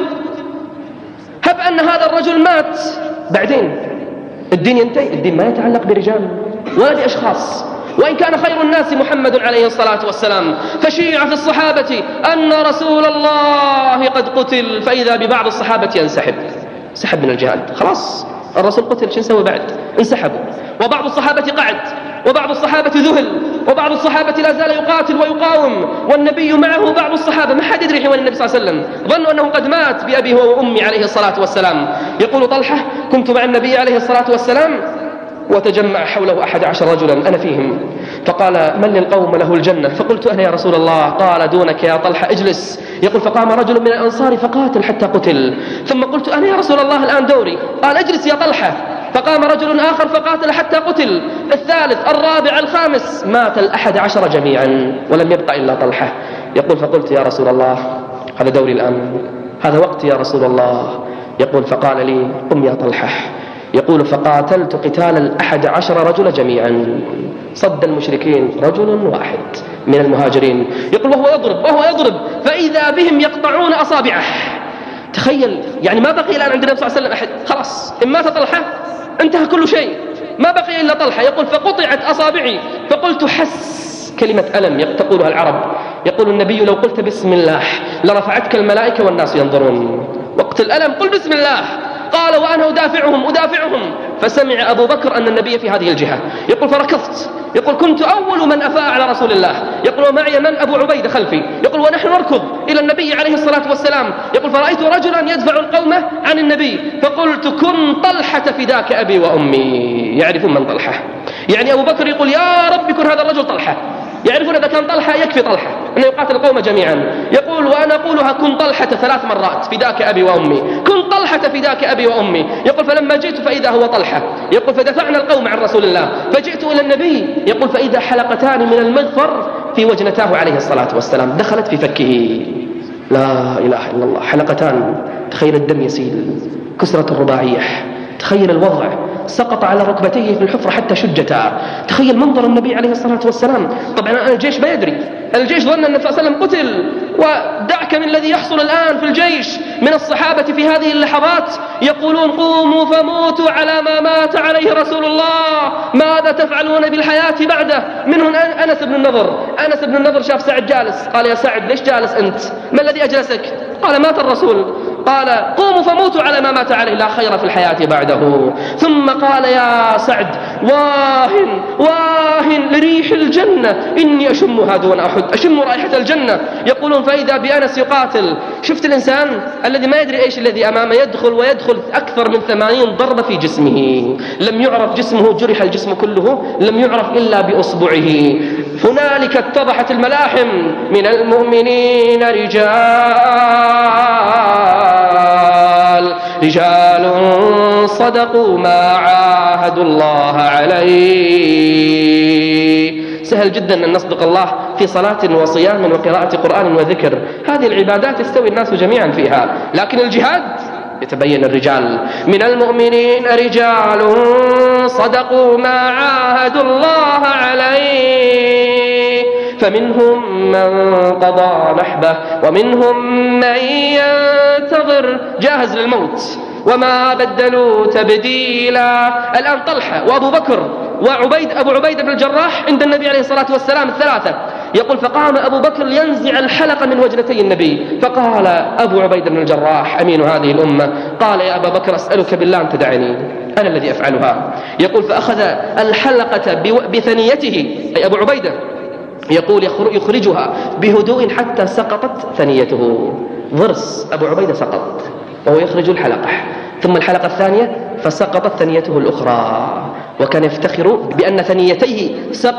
Speaker 2: هب أن هذا الرجل مات، بعدين الدين ينتهي. الدين ما يتعلق برجال ولا بأشخاص، وإن كان خير الناس محمد عليه الصلاة والسلام. فشيع في الصحابة أن رسول الله قد قتل، فإذا ببعض الصحابة انسحب من الجهاد، خلاص الرسول قتل، شو نسوي بعد؟ انسحبوا. وبعض الصحابة قعد، وبعض الصحابة ذهل، وبعض الصحابة لا زال يقاتل ويقاوم، والنبي معه. بعض الصحابة ما حد يدري وين النبي صلى الله عليه وسلم، ظنوا أنه قد مات بأبيه وأمي عليه الصلاة والسلام. يقول طلحة كنت مع النبي عليه الصلاة والسلام وتجمع حوله 11 رجلا أنا فيهم، فقال من للقوم له الجنة؟ فقلت أنا يا رسول الله. قال دونك يا طلحة اجلس. يقول فقام رجل من الأنصار فقاتل حتى قتل، ثم قلت أنا يا رسول الله الآن دوري. قال اجلس يا طلحة. فقام رجل آخر فقاتل حتى قتل، الثالث، الرابع، الخامس، مات 11 جميعا ولم يبقى إلا طلحة. يقول فقلت يا رسول الله هذا دوري الآن، هذا وقت يا رسول الله. يقول فقال لي قم يا طلحة. يقول فقاتلت قتال 11 رجل جميعا، صد المشركين رجل واحد من المهاجرين. يقول وهو يضرب فإذا بهم يقطعون أصابعه. تخيل يعني ما بقي الآن عند النبي صلى الله عليه وسلم أحد، خلاص إن مات طلحة انتهى كل شيء، ما بقي إلا طلحة. يقول فقطعت أصابعي فقلت حس، كلمة ألم تقولها العرب. يقول النبي لو قلت بسم الله لرفعتك الملائكة والناس ينظرون، وقت الألم قل بسم الله. قال وأنا أدافعهم فسمع أبو بكر أن النبي في هذه الجهة. يقول فركضت، يقول كنت أول من أفاء على رسول الله. يقول ومعي من؟ أبو عبيدة خلفي. يقول ونحن نركض إلى النبي عليه الصلاة والسلام. يقول فرأيت رجلا يدفع القوم عن النبي فقلت كن طلحة فداك أبي وأمي. يعرفون من طلحة، يعني أبو بكر يقول يا رب كن هذا الرجل طلحة، يعرفون إذا كان طلحة يكفي طلحة أنه يقاتل القوم جميعا. يقول وأنا أقولها كن طلحة 3 مرات فداك أبي وأمي، كن طلحة فداك أبي وأمي. يقول فلما جئت فإذا هو طلحة. يقول فدفعنا القوم عن رسول الله فجئت إلى النبي. يقول فإذا حلقتان من المغفر في وجنتاه عليه الصلاة والسلام دخلت في فكه. لا إله إلا الله، حلقتان، تخيل الدم يسيل، كسرة الرباعية، تخيل الوضع، سقط على ركبتيه في الحفرة حتى شجتا. تخيل منظر النبي عليه الصلاة والسلام. طبعا الجيش ما يدري، الجيش ظن أن النبي صلى الله عليه وسلم قتل. ودعك من الذي يحصل الآن في الجيش من الصحابة في هذه اللحظات يقولون قوموا فموتوا على ما مات عليه رسول الله، ماذا تفعلون بالحياة بعده؟ منهم أنس بن النضر شاف سعد جالس، قال يا سعد ليش جالس أنت؟ ما الذي أجلسك؟ قال مات الرسول. قال قوموا فموتوا على ما مات عليه، لا خير في الحياة بعده. ثم قال يا سعد واهن لريح الجنة إني أشمها دون أحد، أشم رائحة الجنة. يقولون فإذا بأنس يقاتل. شفت الإنسان الذي ما يدري إيش الذي أمامه، يدخل أكثر من 80 ضربة في جسمه، لم يعرف جسمه، جرح الجسم كله، لم يعرف إلا بأصبعه. هنالك اتضحت الملاحم. من المؤمنين رجال صدقوا ما عاهدوا الله عليه. سهل جدا أن نصدق الله في صلاة وصيام وقراءة قرآن وذكر، هذه العبادات يستوي الناس جميعا فيها، لكن الجهاد يتبين الرجال. من المؤمنين رجال صدقوا ما عاهدوا الله عليه فمنهم من قضى نحبه ومنهم من ينتظر جاهز للموت وما بدلوا تبديلا. الآن طلحة وأبو بكر أبو عبيدة بن الجراح عند النبي عليه الصلاة والسلام الثلاثة. يقول فقام أبو بكر لينزع الحلقة من وجنتي النبي، فقال أبو عبيدة بن الجراح أمين هذه الأمة، قال يا أبا بكر أسألك بالله أن تدعني، أنا الذي أفعلها. يقول فأخذ الحلقة بثنيته أي أبو عبيدة، يقول يخرجها بهدوء حتى سقطت ثنيته، ضرس أبو عبيدة سقط وهو يخرج الحلقة، ثم الحلقة الثانية فسقطت ثنيته الأخرى، وكان يفتخر بأن ثنيتيه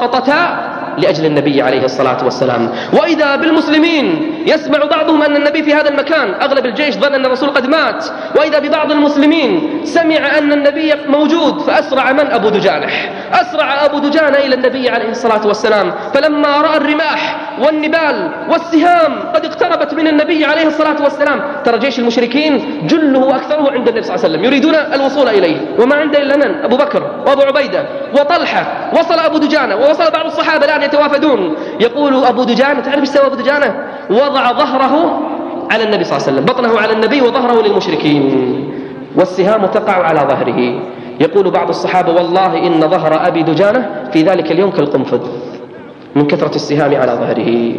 Speaker 2: سقطتا لأجل النبي عليه الصلاة والسلام. وإذا بالمسلمين يسمع بعضهم أن النبي في هذا المكان، أغلب الجيش ظن أن الرسول قد مات، وإذا ببعض المسلمين سمع أن النبي موجود، فأسرع من؟ أبو دجانح، أسرع أبو دجانة إلى النبي عليه الصلاة والسلام، فلما رأى الرماح والنبال والسهام قد اقتربت من النبي عليه الصلاة والسلام، ترى جيش المشركين جله وأكثره عند النبي صلى الله عليه وسلم يريدون الوصول إليه، وما عنده إلا من؟ أبو بكر وأبو عبيدة وطلحة، وصل أبو دجانة ووصل بعض الصحابة الآن يتوافدون. يقول أبو دجانة، تعرف ايش سوى أبو دجانة؟ وضع ظهره على النبي صلى الله عليه وسلم، بطنه على النبي وظهره للمشركين، والسهام تقع على ظهره. يقول بعض الصحابة والله إن ظهر أبي دجانة في ذلك اليوم كالقنفذ من كثرة السهام على ظهره.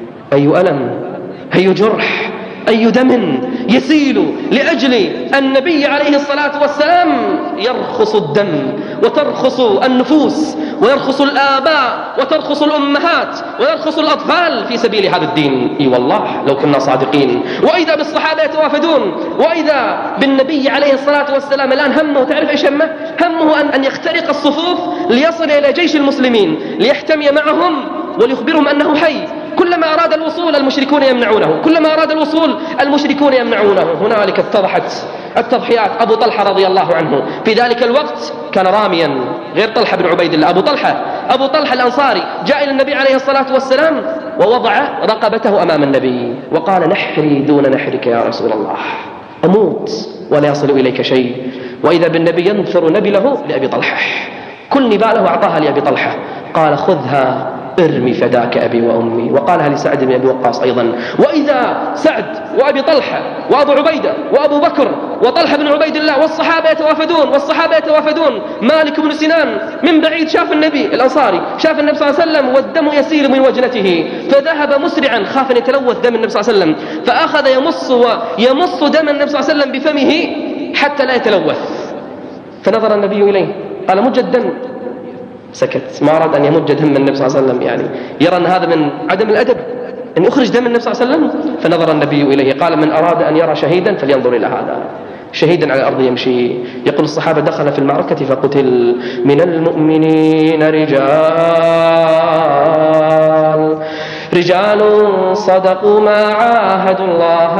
Speaker 2: أي ألم، أي جرح، أي دم يسيل لأجل النبي عليه الصلاة والسلام. يرخص الدم وترخص النفوس ويرخص الآباء وترخص الأمهات ويرخص الأطفال في سبيل هذا الدين. إي والله لو كنا صادقين. وإذا بالصحابة يتوافدون، وإذا بالنبي عليه الصلاة والسلام الآن همه، تعرف إيش همه؟ همه أن يخترق الصفوف ليصل إلى جيش المسلمين ليحتمي معهم وليخبرهم أنه حي. كلما أراد الوصول المشركون يمنعونه، كلما أراد الوصول المشركون يمنعونه. هنالك اتضحت التضحيات أبو طلحة رضي الله عنه في ذلك الوقت كان راميا، غير طلحة بن عبيد الله، أبو طلحة الأنصاري جاء إلى النبي عليه الصلاة والسلام ووضع رقبته أمام النبي وقال: نحري دون نحرك يا رسول الله، أموت ولا يصل إليك شيء. وإذا بالنبي ينثر نبله لأبي طلحة، كل نباله أعطاها لأبي طلحة، قال: خذها ارمي فداك أبي وأمي. وقالها لسعد بن أبي وقاص أيضا. وإذا سعد وأبي طلحة وأبو عبيدة وأبو بكر وطلحة بن عبيد الله والصحابة يتوافدون مالك بن سنان من بعيد شاف النبي الأنصاري، شاف النبي صلى الله عليه وسلم والدم يسيل من وجنته، فذهب مسرعا خاف أن يتلوث دم النبي صلى الله عليه وسلم، فأخذ يمص دم النبي صلى الله عليه وسلم بفمه حتى لا يتلوث. فنظر النبي إليه قال: مج الدم. سكت، ما أراد أن يمج دم النبي صلى الله عليه وسلم، يعني يرى أن هذا من عدم الأدب أن يخرج دم النبي صلى الله عليه وسلم. فنظر النبي إليه قال: من أراد أن يرى شهيدا فلينظر إلى هذا، شهيدا على الأرض يمشي. يقول الصحابة: دخل في المعركة فقتل من المؤمنين رجال صدقوا ما عاهدوا الله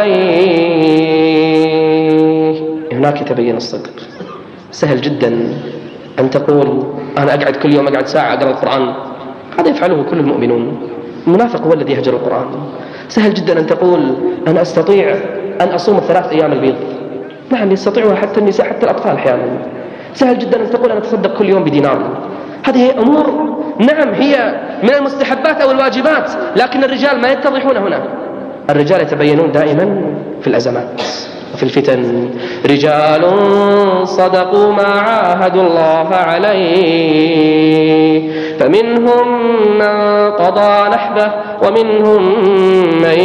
Speaker 2: عليه. هناك يتبين الصدق. سهل جدا أن تقول: أنا أقعد كل يوم أقعد ساعة أقرأ القرآن، هذا يفعله كل المؤمنون. المنافق هو الذي يهجر القرآن. سهل جدا أن تقول: أنا أستطيع أن أصوم 3 أيام البيض. نعم، يستطيعها حتى النساء، حتى الأطفال أحيانا. سهل جدا أن تقول: أنا أتصدق كل يوم بدينار. هذه هي أمور، نعم، هي من المستحبات أو الواجبات، لكن الرجال ما يتضحون هنا. الرجال يتبينون دائما في الأزمات وفي الفتن. رجال صدقوا ما عاهدوا الله عليه فمنهم من قضى نحبه ومنهم من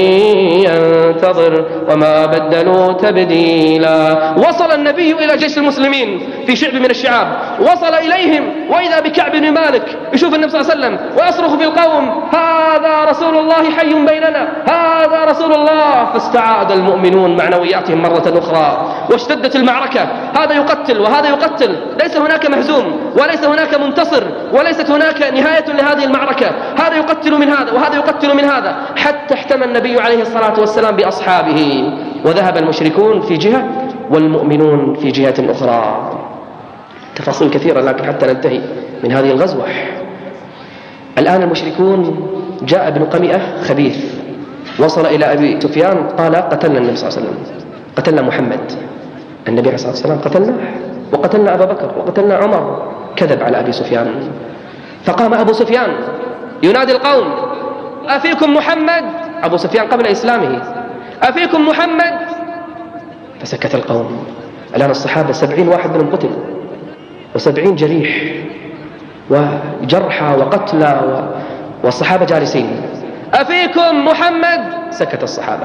Speaker 2: ينتظر وما بدلوا تبديلا. وصل النبي إلى جيش المسلمين في شعب من الشعاب، وصل إليهم وإذا بكعب بن مالك يشوف النبي صلى الله عليه وسلم ويصرخ في القوم: هذا رسول الله حي بيننا، هذا رسول الله. فاستعاد المؤمنون معنوياتهم مرة أخرى واشتدت المعركة، هذا يقتل وهذا يقتل، ليس هناك مهزوم وليس هناك منتصر وليست هناك نهاية لهذه المعركة، هذا يقتل من هذا وهذا يقتل من هذا، حتى احتمى النبي عليه الصلاة والسلام بأصحابه وذهب المشركون في جهة والمؤمنون في جهة أخرى. تفاصيل كثيرة لكن حتى ننتهي من هذه الغزوة. الآن المشركون جاء ابن قمئة خبيث وصل إلى أبي سفيان قال: قتلنا النبي صلى الله عليه وسلم، قتلنا محمد. النبي عليه الصلاة والسلام: قتلناه وقتلنا أبا بكر وقتلنا عمر. كذب على أبي سفيان. فقام أبو سفيان ينادي القوم: أفيكم محمد؟ أبو سفيان قبل إسلامه: أفيكم محمد؟ فسكت القوم. الآن الصحابة 70 واحد منهم قتل و70 جريح وجرحى وقتلى والصحابة جالسين. أفيكم محمد؟ سكت الصحابة.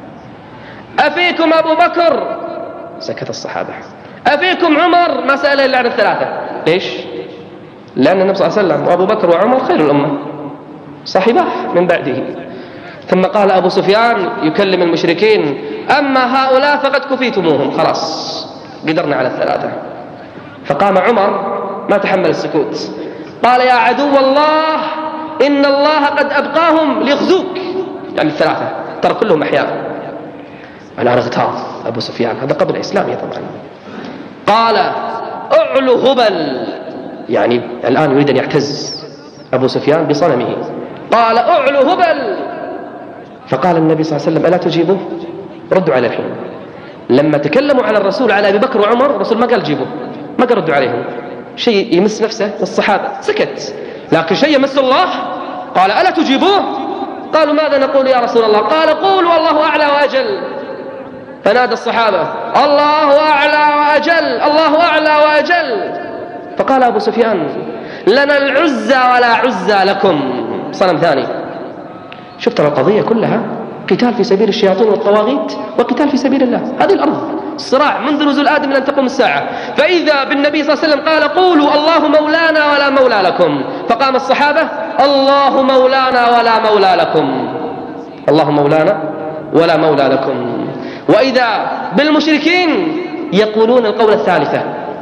Speaker 2: أفيكم أبو بكر؟ سكت الصحابة. أفيكم عمر؟ ما سأل إلا عن 3. ليش؟ لأن النبي صلى الله عليه وسلم وأبو بكر وعمر خير الأمة، صاحباه من بعده. ثم قال أبو سفيان يكلم المشركين: أما هؤلاء فقد كفيتموهم، خلاص قدرنا على 3. فقام عمر ما تحمل السكوت، قال: يا عدو الله، إن الله قد أبقاهم ليخزوك، يعني 3 ترى كلهم أحياء. أنا اغتاظ أبو سفيان، هذا قبل إسلامه طبعا. قال: أعلو هبل، يعني الآن يريد أن يعتز أبو سفيان بصنمه. قال: أعلو هبل. فقال النبي صلى الله عليه وسلم: ألا تجيبه؟ ردوا على الحين. لما تكلموا على الرسول على أبي بكر وعمر الرسول ما قال جيبه، ما قال ردوا عليهم. شيء يمس نفسه الصحابة سكت، لكن شيء يمس الله قال: ألا تجيبوه؟ قالوا: ماذا نقول يا رسول الله؟ قال: قول والله أعلى وأجل. فنادى الصحابة: الله أعلى وأجل، الله أعلى وأجل. فقال أبو سفيان: لنا العزى ولا عزى لكم، صنم ثاني. شفت القضية كلها قتال في سبيل الشياطين والطواغيت وقتال في سبيل الله. هذه الأرض صراع منذ نزول آدم إلى أن تقوم الساعة. فإذا بالنبي صلى الله عليه وسلم قال: قولوا الله مولانا ولا مولى لكم. فقام الصحابة: الله مولانا ولا مولى لكم، الله مولانا ولا مولى لكم. وإذا بالمشركين يقولون القول الثالثة: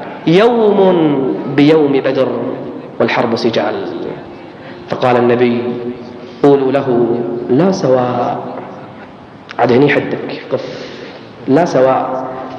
Speaker 2: يوم بيوم بدر والحرب سجال. فقال النبي: قولوا له لا سواء. عاد هني حدك قف، لا سواء.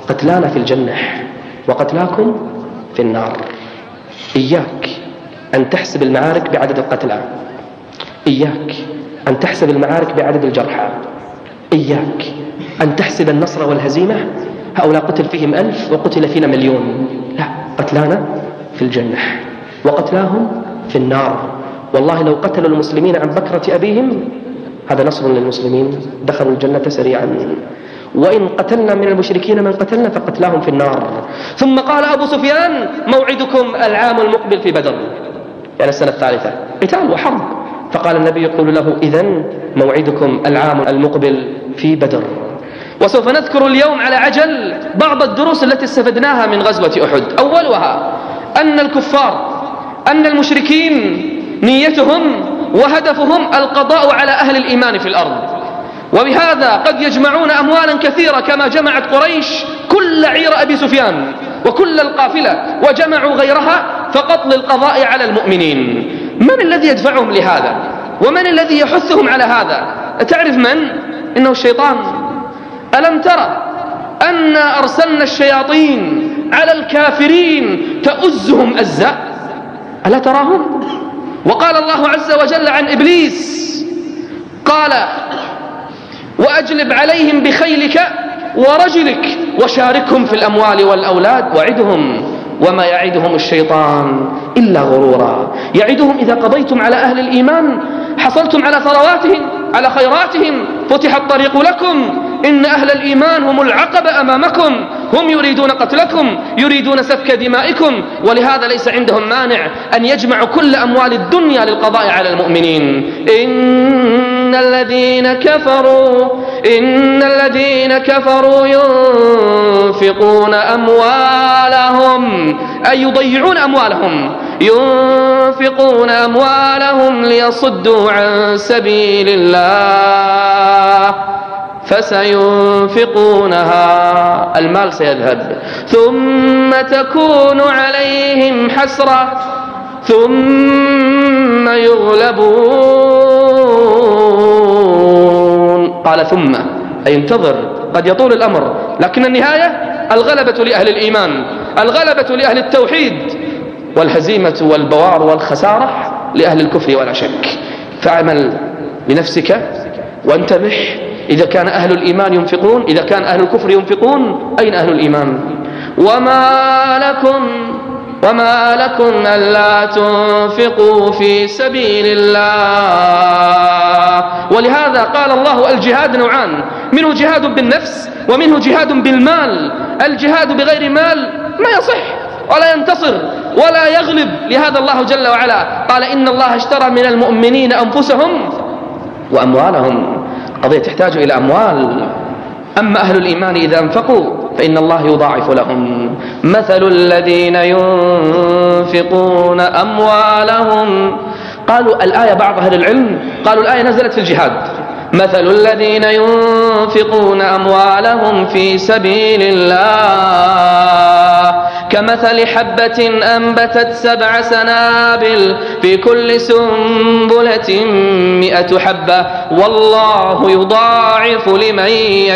Speaker 2: قتلانا في الجنة وقتلاكم في النار. إياك أن تحسب المعارك بعدد القتلى، إياك أن تحسب المعارك بعدد الجرحى، إياك أن تحسب النصر والهزيمة هؤلاء قتل فيهم 1000 وقتل فينا 1,000,000. لا، قتلانا في الجنة وقتلاهم في النار. والله لو قتلوا المسلمين عن بكرة أبيهم هذا نصر للمسلمين، دخلوا الجنة سريعا. وإن قتلنا من المشركين من قتلنا فقتلاهم في النار. ثم قال أبو سفيان: موعدكم العام المقبل في بدر، يعني السنة الثالثة، قتال وحرب. فقال النبي يقول له: إذن موعدكم العام المقبل في بدر. وسوف نذكر اليوم على عجل بعض الدروس التي استفدناها من غزوة أحد. أولها أن الكفار، أن المشركين نيتهم وهدفهم القضاء على أهل الإيمان في الأرض، وبهذا قد يجمعون أموالا كثيرة كما جمعت قريش كل عير أبي سفيان وكل القافلة، وجمعوا غيرها فقط للقضاء على المؤمنين. من الذي يدفعهم لهذا؟ ومن الذي يحثهم على هذا؟ تعرف من؟ إنه الشيطان. ألم ترى أن أرسلنا الشياطين على الكافرين تؤزهم أزا؟ ألا تراهم؟ وقال الله عز وجل عن إبليس قال: وأجلب عليهم بخيلك ورجلك وشاركهم في الأموال والأولاد وعدهم وما يعدهم الشيطان إلا غرورا. يعدهم إذا قضيتم على أهل الإيمان حصلتم على ثرواتهم، على خيراتهم، فتح الطريق لكم. إن أهل الإيمان هم العقبة أمامكم، هم يريدون قتلكم، يريدون سفك دمائكم، ولهذا ليس عندهم مانع أن يجمعوا كل أموال الدنيا للقضاء على المؤمنين. إن الذين كفروا ينفقون أموالهم، أي يضيعون أموالهم، ينفقون أموالهم ليصدوا عن سبيل الله فسينفقونها، المال سيذهب، ثم تكون عليهم حسرة ثم يغلبون. قال ثم، أي انتظر، قد يطول الأمر، لكن النهاية الغلبة لأهل الإيمان، الغلبة لأهل التوحيد، والهزيمة والبوار والخسارة لأهل الكفر ولا شك. فاعمل لنفسك وانتبه. إذا كان أهل الإيمان ينفقون، إذا كان أهل الكفر ينفقون، أين أهل الإيمان؟ وما لكم ألا تنفقوا في سبيل الله. ولهذا قال الله: الجهاد نوعان، منه جهاد بالنفس ومنه جهاد بالمال. الجهاد بغير مال ما يصح ولا ينتصر ولا يغلب. لهذا الله جل وعلا قال: إن الله اشترى من المؤمنين أنفسهم وأموالهم. قضية تحتاج إلى أموال. أما أهل الإيمان إذا أنفقوا فإن الله يضاعف لهم. مثل الذين ينفقون أموالهم، قالوا الآية، بعض أهل العلم قالوا الآية نزلت في الجهاد. مثل الذين ينفقون أموالهم في سبيل الله كمثل حبة أنبتت 7 سنابل في كل سنبلة 100 حبة والله يضاعف لمن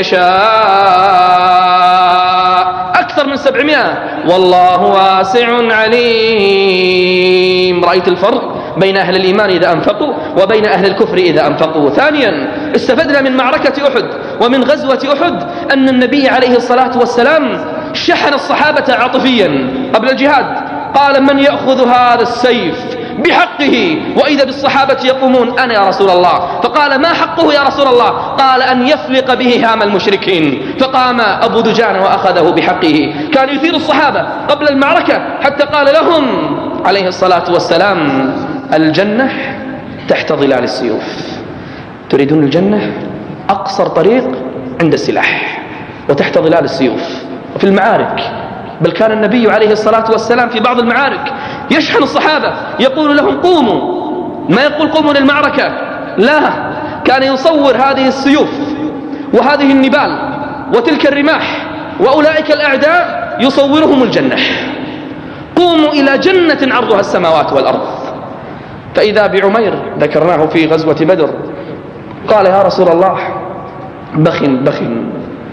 Speaker 2: يشاء، أكثر من 700، والله واسع عليم. رأيت الفرق بين أهل الإيمان إذا أنفقوا وبين أهل الكفر إذا أنفقوا. ثانيا، استفدنا من معركة أحد ومن غزوة أحد أن النبي عليه الصلاة والسلام شحن الصحابة عاطفيا قبل الجهاد. قال: من يأخذ هذا السيف بحقه؟ وإذا بالصحابة يقومون: أنا يا رسول الله. فقال: ما حقه يا رسول الله؟ قال: أن يفلق به هام المشركين. فقام أبو دجانة وأخذه بحقه. كان يثير الصحابة قبل المعركة حتى قال لهم عليه الصلاة والسلام: الجنة تحت ظلال السيوف. تريدون الجنة؟ أقصر طريق عند السلاح وتحت ظلال السيوف وفي المعارك. بل كان النبي عليه الصلاة والسلام في بعض المعارك يشحن الصحابة، يقول لهم: قوموا. ما يقول قوموا للمعركة، لا، كان يصور هذه السيوف وهذه النبال وتلك الرماح وأولئك الأعداء يصورهم الجنة. قوموا إلى جنة عرضها السماوات والأرض. فإذا بعمير ذكرناه في غزوة بدر قال: يا رسول الله، بخ.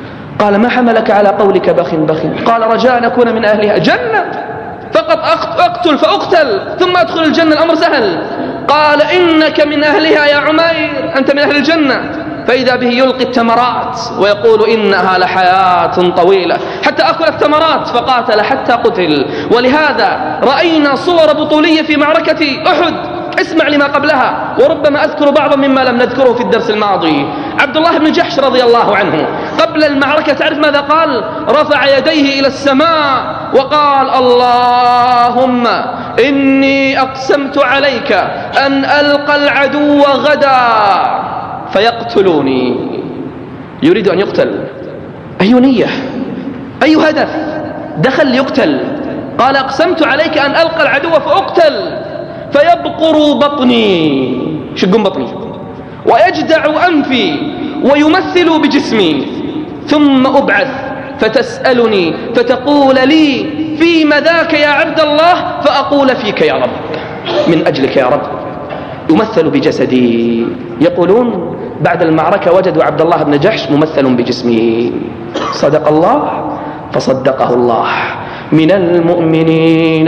Speaker 2: قال ما حملك على قولك بخ بخ؟ قال رجاء أن أكون من أهلها. جنة فقط أقتل فأقتل ثم أدخل الجنة، الأمر سهل. قال إنك من أهلها يا عمير، أنت من أهل الجنة. فإذا به يلقي التمرات ويقول إنها لحياة طويلة حتى أكل التمرات، فقاتل حتى قتل. ولهذا رأينا صور بطولية في معركة أحد. اسمع لما قبلها، وربما أذكر بعضا مما لم نذكره في الدرس الماضي. عبد الله بن جحش رضي الله عنه قبل المعركة تعرف ماذا قال؟ رفع يديه إلى السماء وقال اللهم إني أقسمت عليك أن ألقى العدو غدا فيقتلوني. يريد أن يقتل. أي نية، أي هدف، دخل ليقتل. قال أقسمت عليك أن ألقى العدو فأقتل فيبقر بطني، شقون بطني، ويجدع أنفي ويمثل بجسمي، ثم أبعث فتسألني فتقول لي فيما ذاك يا عبد الله؟ فأقول فيك يا رب، من أجلك يا رب. يمثل بجسدي. يقولون بعد المعركة وجدوا عبد الله بن جحش ممثل بجسمه. صدق الله فصدقه الله. من المؤمنين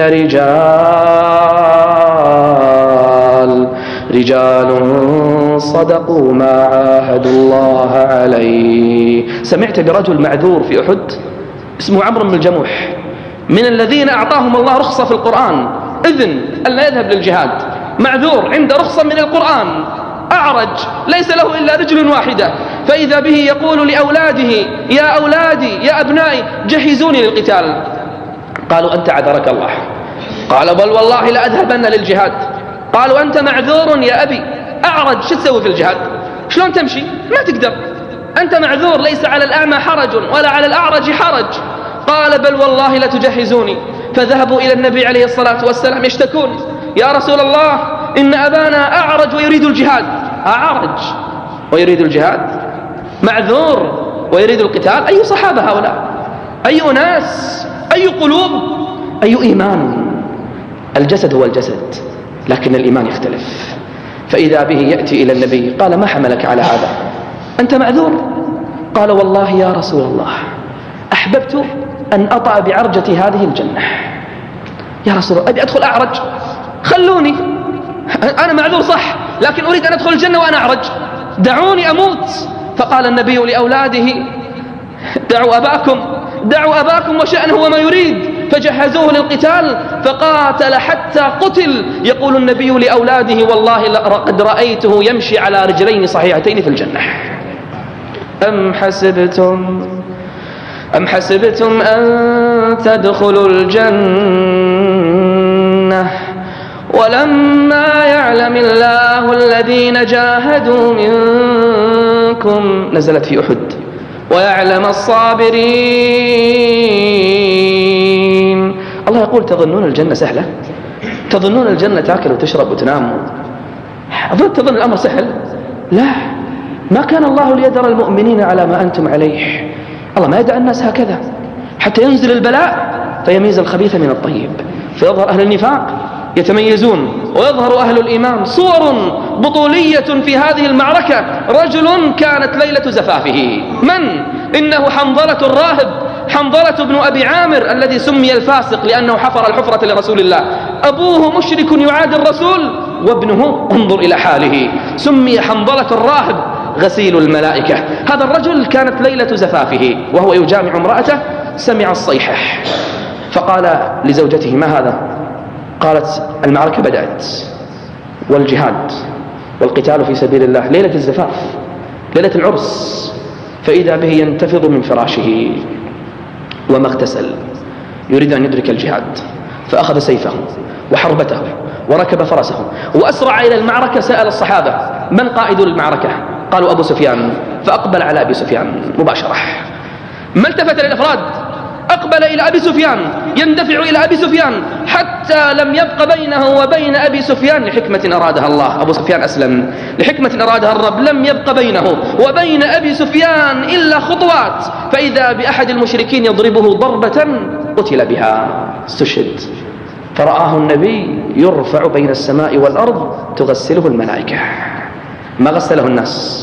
Speaker 2: رجال صدقوا ما عاهدوا الله عليه. سمعت برجل معذور في أحد اسمه عمرو بن الجموح، من الذين أعطاهم الله رخصة في القرآن، إذن أن لا يذهب للجهاد، معذور عنده رخصة من القرآن، أعرج ليس له إلا رجل واحدة. فإذا به يقول لأولاده يا أولادي يا أبنائي جهزوني للقتال. قالوا أنت عذرك الله. قال بل والله لأذهبن للجهاد. قالوا أنت معذور يا أبي، أعرج شو تسوي في الجهاد؟ شلون تمشي؟ ما تقدر، أنت معذور، ليس على الأعمى حرج ولا على الأعرج حرج. قال بل والله لتجهزوني. فذهبوا إلى النبي عليه الصلاة والسلام يشتكون يا رسول الله إن أبانا أعرج ويريد الجهاد. أعرج ويريد الجهاد، معذور ويريد القتال؟ أي صحابة هؤلاء؟ أي ناس؟ أي قلوب؟ أي إيمان؟ الجسد هو الجسد لكن الإيمان يختلف. فإذا به يأتي إلى النبي قال ما حملك على هذا؟ أنت معذور؟ قال والله يا رسول الله أحببت أن أطأ بعرجة هذه الجنة. يا رسول الله أبي أدخل أعرج، خلوني، أنا معذور صح لكن أريد أن أدخل الجنة وأنا أعرج، دعوني أموت. فقال النبي لأولاده دعوا أباكم وشأنه وما يريد. فجهزوه للقتال فقاتل حتى قتل. يقول النبي لأولاده والله لقد رأيته يمشي على رجلين صحيحتين في الجنة. أم حسبتم أن تدخلوا الجنة ولما يعلم الله الذين جاهدوا منكم، نزلت في أحد، ويعلم الصابرين. الله يقول تظنون الجنة سهلة؟ تظنون الجنة تأكل وتشرب وتنام؟ تظن الأمر سهل؟ لا، ما كان الله ليذر المؤمنين على ما أنتم عليه. الله ما يدع الناس هكذا حتى ينزل البلاء فيميز الخبيث من الطيب، فيظهر أهل النفاق يتميزون ويظهر أهل الإيمان. صور بطولية في هذه المعركة. رجل كانت ليلة زفافه، من؟ إنه حنظلة الراهب، حنظلة بن أبي عامر الذي سمي الفاسق لأنه حفر الحفرة لرسول الله. أبوه مشرك يعادي الرسول وابنه انظر إلى حاله، سمي حنظلة الراهب غسيل الملائكة. هذا الرجل كانت ليلة زفافه وهو يجامع امرأته، سمع الصيحة فقال لزوجته ما هذا؟ قالت المعركة بدأت والجهاد والقتال في سبيل الله، ليلة الزفاف، ليلة العرس. فإذا به ينتفض من فراشه وما اغتسل، يريد أن يدرك الجهاد، فأخذ سيفه وحربته وركب فرسه وأسرع إلى المعركة. سأل الصحابة من قائد المعركة؟ قالوا أبو سفيان، فأقبل على أبي سفيان مباشرة، ما التفت للأفراد، أقبل إلى أبي سفيان، يندفع إلى أبي سفيان حتى لم يبق بينه وبين أبي سفيان لحكمة أرادها الله. أبو سفيان أسلم لحكمة أرادها الرب، لم يبق بينه وبين أبي سفيان إلا خطوات، فإذا بأحد المشركين يضربه ضربة قتل بها، استشهد. فرآه النبي يرفع بين السماء والأرض تغسله الملائكة، ما غسله الناس،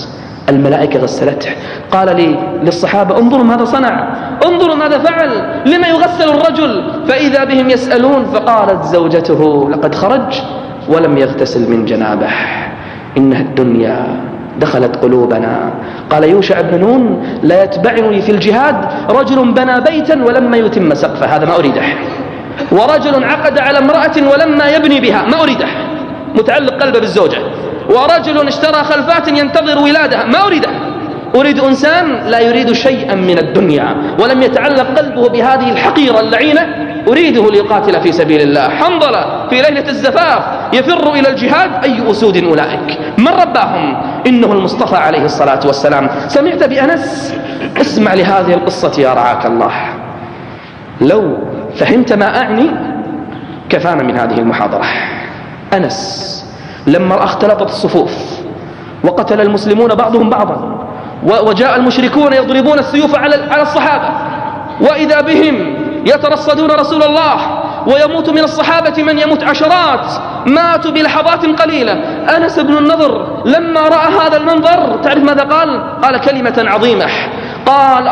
Speaker 2: الملائكة غسلته. قال للصحابة انظروا ماذا صنع، انظروا ماذا فعل، لما يغسل الرجل؟ فإذا بهم يسألون، فقالت زوجته لقد خرج ولم يغتسل من جنابه، إنها الدنيا دخلت قلوبنا. قال يوشع بن نون لا يتبعني في الجهاد رجل بنى بيتا ولما يتم سقفه، هذا ما أريده، ورجل عقد على امرأة ولما يبني بها، ما أريده، متعلق قلبه بالزوجة، ورجل اشترى خلفات ينتظر ولادها، ما أريده. أريد إنسان لا يريد شيئا من الدنيا ولم يتعلق قلبه بهذه الحقيرة اللعينة، أريده ليقاتل في سبيل الله. حنظلة في ليلة الزفاف يفر إلى الجهاد، أي أسود أولئك، من رباهم؟ إنه المصطفى عليه الصلاة والسلام. سمعت بأنس؟ اسمع لهذه القصة يا رعاك الله، لو فهمت ما أعني كفانا من هذه المحاضرة. أنس لما رأى اختلطت الصفوف وقتل المسلمون بعضهم بعضا، وجاء المشركون يضربون السيوف على الصحابة، وإذا بهم يترصدون رسول الله، ويموت من الصحابة من يموت عشرات، ماتوا بلحظات قليلة. أنس بن النضر لما رأى هذا المنظر تعرف ماذا قال؟ قال كلمة عظيمة، قال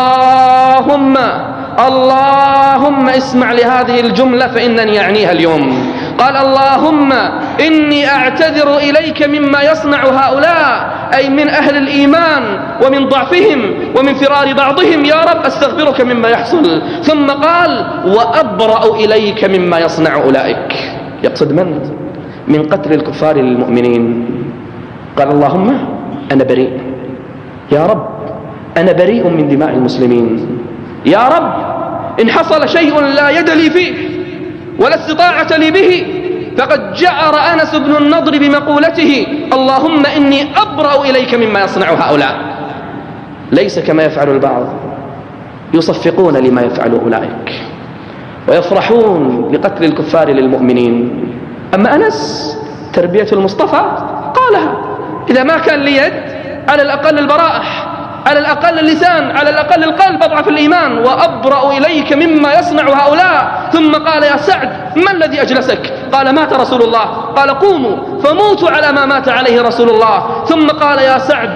Speaker 2: اللهم اسمع لهذه الجملة فإنني أعنيها اليوم. قال اللهم إني أعتذر إليك مما يصنع هؤلاء، أي من أهل الإيمان ومن ضعفهم ومن فرار بعضهم، يا رب أستغفرك مما يحصل. ثم قال وأبرأ إليك مما يصنع أولئك، يقصد من قتل الكفار للمؤمنين. قال اللهم أنا بريء، يا رب أنا بريء من دماء المسلمين، يا رب إن حصل شيء لا يد لي فيه ولا استطاعة لي به، فقد جأر أنس بن النضر بمقولته اللهم إني أبرأ إليك مما يصنع هؤلاء. ليس كما يفعل البعض، يصفقون لما يفعل أولئك ويفرحون بقتل الكفار للمؤمنين. أما أنس تربية المصطفى قالها، إذا ما كان لي يد على الأقل البراءة، على الأقل اللسان، على الأقل القلب، أضعف الإيمان. وأبرأ إليك مما يصنع هؤلاء. ثم قال يا سعد ما الذي أجلسك؟ قال مات رسول الله. قال قوموا فموتوا على ما مات عليه رسول الله. ثم قال يا سعد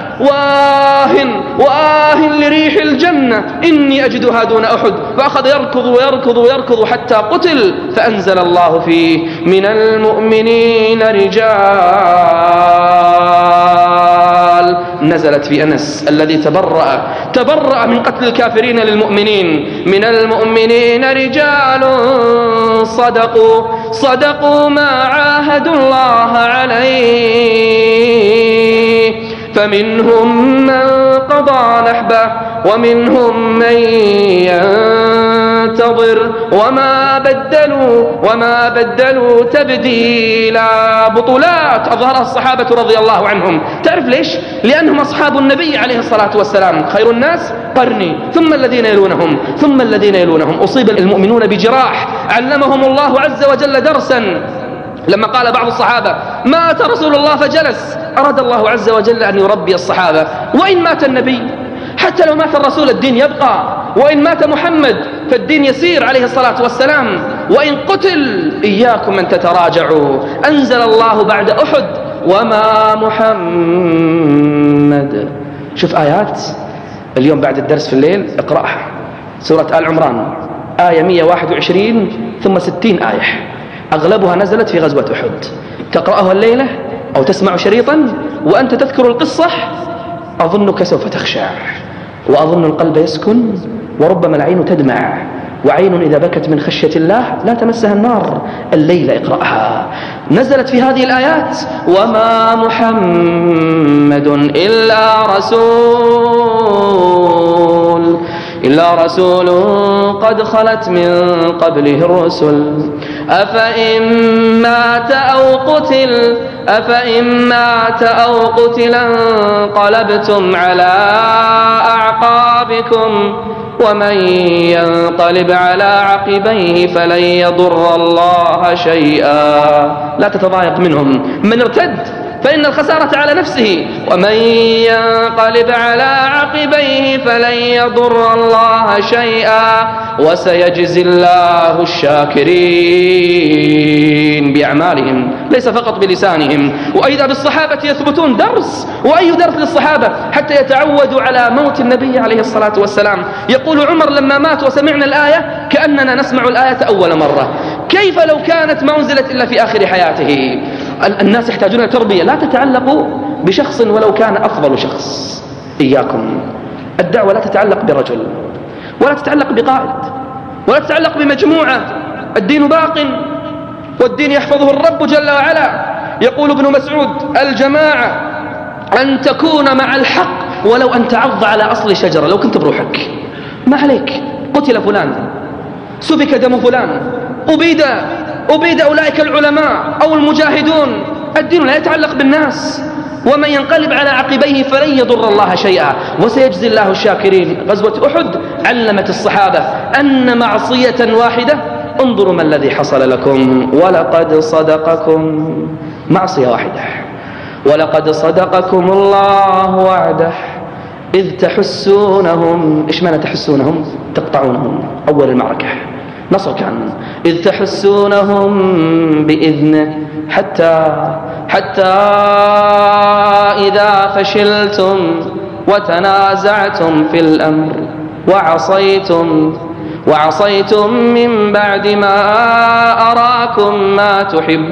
Speaker 2: وآه لريح الجنة إني أجدها دون أحد. فأخذ يركض ويركض ويركض حتى قتل، فأنزل الله فيه من المؤمنين رجال، نزلت في أنس الذي تبرأ من قتل الكافرين للمؤمنين. من المؤمنين رجال صدقوا ما عاهدوا الله عليه، فمنهم من قضى نحبه ومنهم من ينتظر وما بدلوا تبديلا. بطولات أظهرها الصحابة رضي الله عنهم. تعرف ليش؟ لأنهم أصحاب النبي عليه الصلاة والسلام، خير الناس قرني ثم الذين يلونهم ثم الذين يلونهم. أصيب المؤمنون بجراح علمهم الله عز وجل درسا. لما قال بعض الصحابة مات رسول الله فجلس، أراد الله عز وجل أن يربي الصحابة. وإن مات النبي، حتى لو مات الرسول الدين يبقى، وإن مات محمد فالدين يسير عليه الصلاة والسلام. وإن قتل إياكم أن تتراجعوا. أنزل الله بعد أحد وما محمد. شوف آيات اليوم بعد الدرس في الليل اقرأها، سورة آل عمران آية 121 ثم 60 آية، أغلبها نزلت في غزوة أحد. تقرأها الليلة أو تسمع شريطا وأنت تذكر القصة، أظنك سوف تخشع، وأظن القلب يسكن، وربما العين تدمع. وعين إذا بكت من خشية الله لا تمسها النار. الليلة اقرأها. نزلت في هذه الآيات وما محمد إلا رسول قد خلت من قبله الرسل أفإن مات أو قتل انقلبتم على أعقابكم ومن ينقلب على عقبيه فلن يضر الله شيئا. لا تتضايق منهم، من ارتد فإن الخسارة على نفسه. ومن ينقلب على عقبيه فلن يضر الله شيئا وسيجزي الله الشاكرين بأعمالهم ليس فقط بلسانهم. وإذا بالصحابة يثبتون درس، وأي درس للصحابة حتى يتعودوا على موت النبي عليه الصلاة والسلام. يقول عمر لما مات وسمعنا الآية كأننا نسمع الآية أول مرة. كيف لو كانت ما أنزلت إلا في آخر حياته؟ الناس يحتاجون تربية. لا تتعلقوا بشخص ولو كان أفضل شخص. إياكم، الدعوة لا تتعلق برجل، ولا تتعلق بقائد، ولا تتعلق بمجموعة. الدين باق، والدين يحفظه الرب جل وعلا. يقول ابن مسعود: الجماعة أن تكون مع الحق ولو أن تعض على أصل شجرة. لو كنت بروحك ما عليك، قتل فلان، سفك دم فلان، أبيد أولئك العلماء أو المجاهدون. الدين لا يتعلق بالناس. ومن ينقلب على عقبيه فلن يضر الله شيئا وسيجزي الله الشاكرين. غزوة أحد علمت الصحابة أن معصية واحدة، انظروا ما الذي حصل لكم. ولقد صدقكم، معصية واحدة، ولقد صدقكم الله وعده إذ تحسونهم. إيش معنى تحسونهم؟ تقطعونهم. أول المعركة نصر كان. إذ تحسونهم بإذنه حتى إذا فشلتم وتنازعتم في الأمر وعصيتم من بعد ما أراكم ما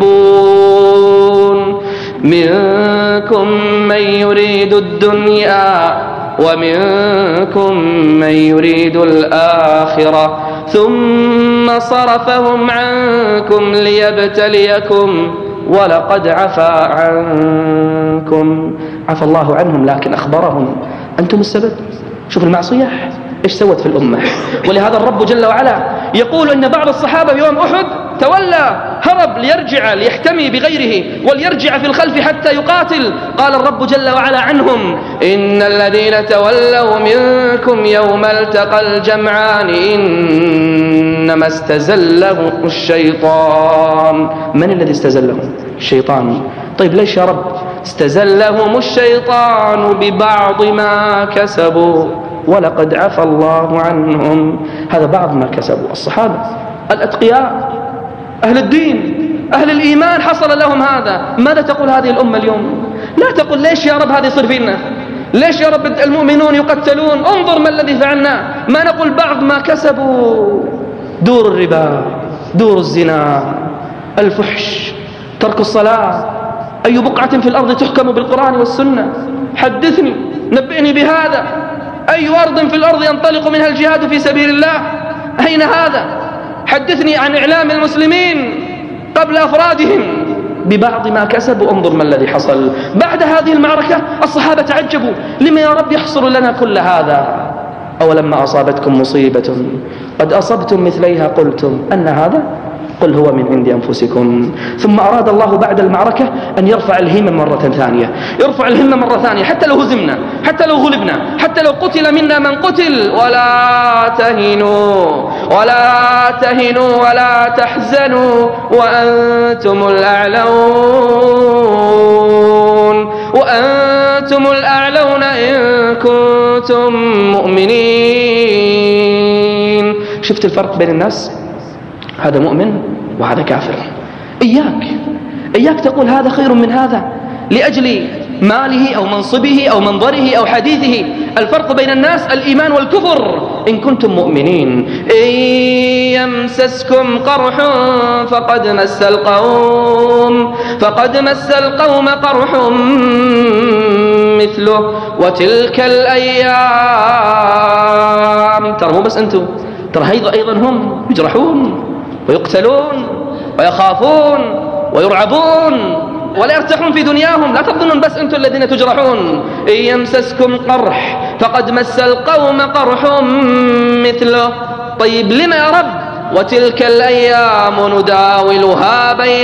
Speaker 2: تحبون منكم من يريد الدنيا ومنكم من يريد الآخرة ثم صرفهم عنكم ليبتليكم ولقد عفا عنكم. عفى الله عنهم لكن أخبرهم أنتم السبب. شوف المعصية إيش سوت في الأمة. ولهذا الرب جل وعلا يقول إن بعض الصحابة يوم أحد تولى، هرب ليرجع ليحتمي بغيره وليرجع في الخلف حتى يقاتل. قال الرب جل وعلا عنهم: إن الذين تولوا منكم يوم التقى الجمعان إنما استزلهم الشيطان. من الذي استزلهم؟ الشيطان. طيب ليش يا رب؟ استزلهم الشيطان ببعض ما كسبوا ولقد عفى الله عنهم. هذا بعض ما كسبوا. الصحابة الأتقياء أهل الدين أهل الإيمان حصل لهم هذا. ماذا تقول هذه الأمة اليوم؟ لا تقول ليش يا رب هذه يصير فينا، ليش يا رب المؤمنون يقتلون، انظر ما الذي فعلنا. ما نقول بعض ما كسبوا. دور الربا، دور الزنا، الفحش، ترك الصلاة. أي بقعة في الأرض تحكم بالقرآن والسنة؟ حدثني، نبئني بهذا. أي أرض في الأرض ينطلق منها الجهاد في سبيل الله؟ أين هذا؟ حدثني عن إعلام المسلمين قبل أفرادهم ببعض ما كسبوا. انظر ما الذي حصل. بعد هذه المعركة الصحابة تعجبوا: لما يا رب يحصل لنا كل هذا؟ أولما أصابتكم مصيبة قد أصبتم مثليها قلتم أن هذا؟ قل هو من عند أنفسكم. ثم أراد الله بعد المعركة أن يرفع الهمة مرة ثانية، يرفع الهمة مرة ثانية، حتى لو هزمنا، حتى لو غلبنا، حتى لو قتل منا من قتل. ولا تهنوا ولا تحزنوا وأنتم الأعلون إن كنتم مؤمنين. شفت الفرق بين الناس؟ هذا مؤمن وهذا كافر. إياك تقول هذا خير من هذا لأجل ماله أو منصبه أو منظره أو حديثه. الفرق بين الناس الإيمان والكفر. إن كنتم مؤمنين. إن يمسسكم قرح فقد مس القوم قرح مثله وتلك الأيام. ترى مو بس أنتم، ترى أيضا هم يجرحون ويقتلون ويخافون ويرعبون ولا يرتاحون في دنياهم. لا تظنون بس أنتم الذين تجرحون. إن يمسسكم قرح فقد مس القوم قرح مثله. طيب لما يا رب؟ وتلك الأيام نداولها بين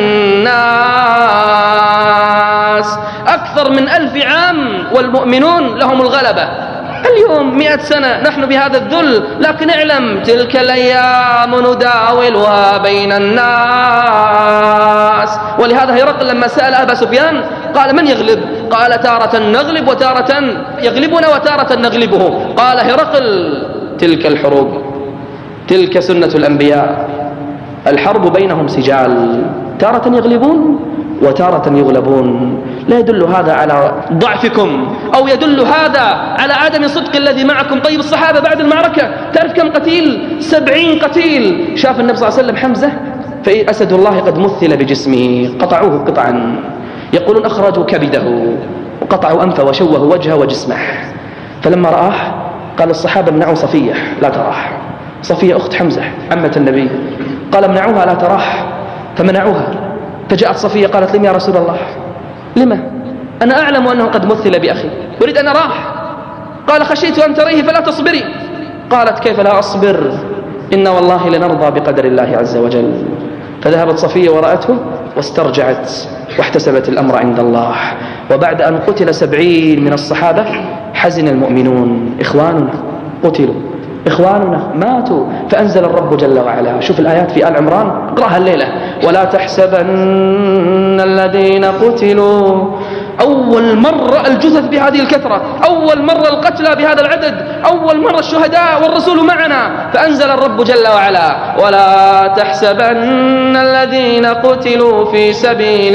Speaker 2: الناس. أكثر من 1000 عام والمؤمنون لهم الغلبة. اليوم 100 سنة نحن بهذا الذل، لكن اعلم تلك الأيام نداولها بين الناس. الناس. ولهذا هرقل لما سأل أبا سفيان قال: من يغلب؟ قال: تارة نغلب وتارة يغلبنا وتارة نغلبه. قال هرقل: تلك الحروب، تلك سنة الأنبياء، الحرب بينهم سجال، تارة يغلبون وتارة يغلبون. لا يدل هذا على ضعفكم أو يدل هذا على عدم صدق الذي معكم. طيب الصحابة بعد المعركة تعرف كم قتيل؟ 70 قتيل. شاف النبي صلى الله عليه وسلم حمزة فأسد الله قد مثل بجسمه، قطعوه قطعا، يقولون أخرجوا كبده وقطعوا أنفه وشوه وجهه وجسمه. فلما رآه قال الصحابة: امنعوا صفية لا تراه. صفية أخت حمزة عمة النبي، قال: امنعوها لا تراه. فمنعوها. فجاءت صفية قالت: لم يا رسول الله؟ لما؟ أنا أعلم أنه قد مثل بأخي، أريد أن أراه. قال: خشيت أن تريه فلا تصبري. قالت: كيف لا أصبر؟ إن والله لنرضى بقدر الله عز وجل. فذهبت صفية ورأته واسترجعت واحتسبت الأمر عند الله. وبعد أن قتل 70 من الصحابة حزن المؤمنون: إخواننا قتلوا، إخواننا ماتوا. فأنزل الرب جل وعلا، شوف الآيات في آل عمران، اقرأها الليلة: ولا تحسبن الذين قتلوا. أول مرة الجثث بهذه الكثرة، أول مرة القتلى بهذا العدد، أول مرة الشهداء والرسول معنا. فأنزل الرب جل وعلا: ولا تحسبن الذين قتلوا في سبيل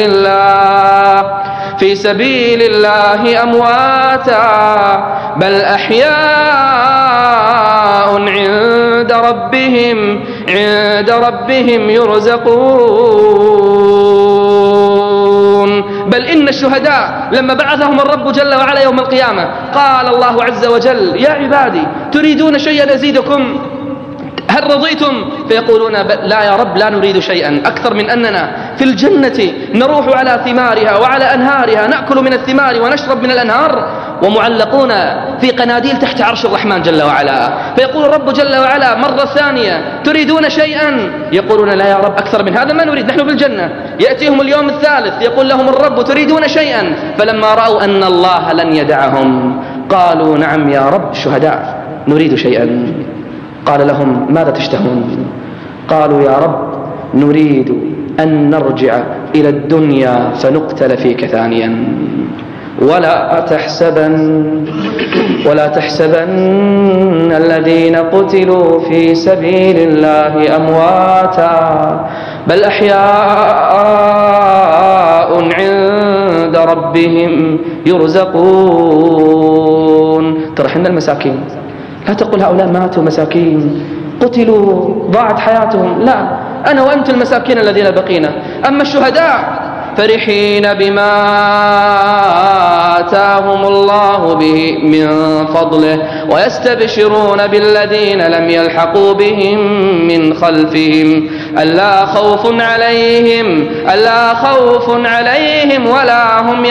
Speaker 2: الله أمواتا بل أحياء عند ربهم يرزقون. بل إن الشهداء لما بعثهم الرب جل وعلا يوم القيامة قال الله عز وجل: يا عبادي تريدون شيئا أزيدكم؟ هل رضيتم؟ فيقولون: لا يا رب، لا نريد شيئا أكثر من أننا في الجنة نروح على ثمارها وعلى أنهارها، نأكل من الثمار ونشرب من الأنهار، ومعلقون في قناديل تحت عرش الرحمن جل وعلا. فيقول الرب جل وعلا مرة ثانية: تريدون شيئا؟ يقولون: لا يا رب، أكثر من هذا ما نريد، نحن في الجنة. يأتيهم اليوم الثالث يقول لهم الرب: تريدون شيئا؟ فلما رأوا أن الله لن يدعهم قالوا: نعم يا رب، شهداء نريد شيئا. قال لهم: ماذا تشتهون؟ قالوا: يا رب، نريد أن نرجع إلى الدنيا فنقتل فيك ثانيا. ولا تحسبن الذين قتلوا في سبيل الله أمواتا بل أحياء عند ربهم يرزقون. ترى حنا المساكين، لا تقول هؤلاء ماتوا مساكين قتلوا ضاعت حياتهم، لا، أنا وأنت المساكين الذين بقينا. أما الشهداء فرحين بما آتاهم الله به من فضله ويستبشرون بالذين لم يلحقوا بهم من خلفهم ألا خوف عليهم ولا هم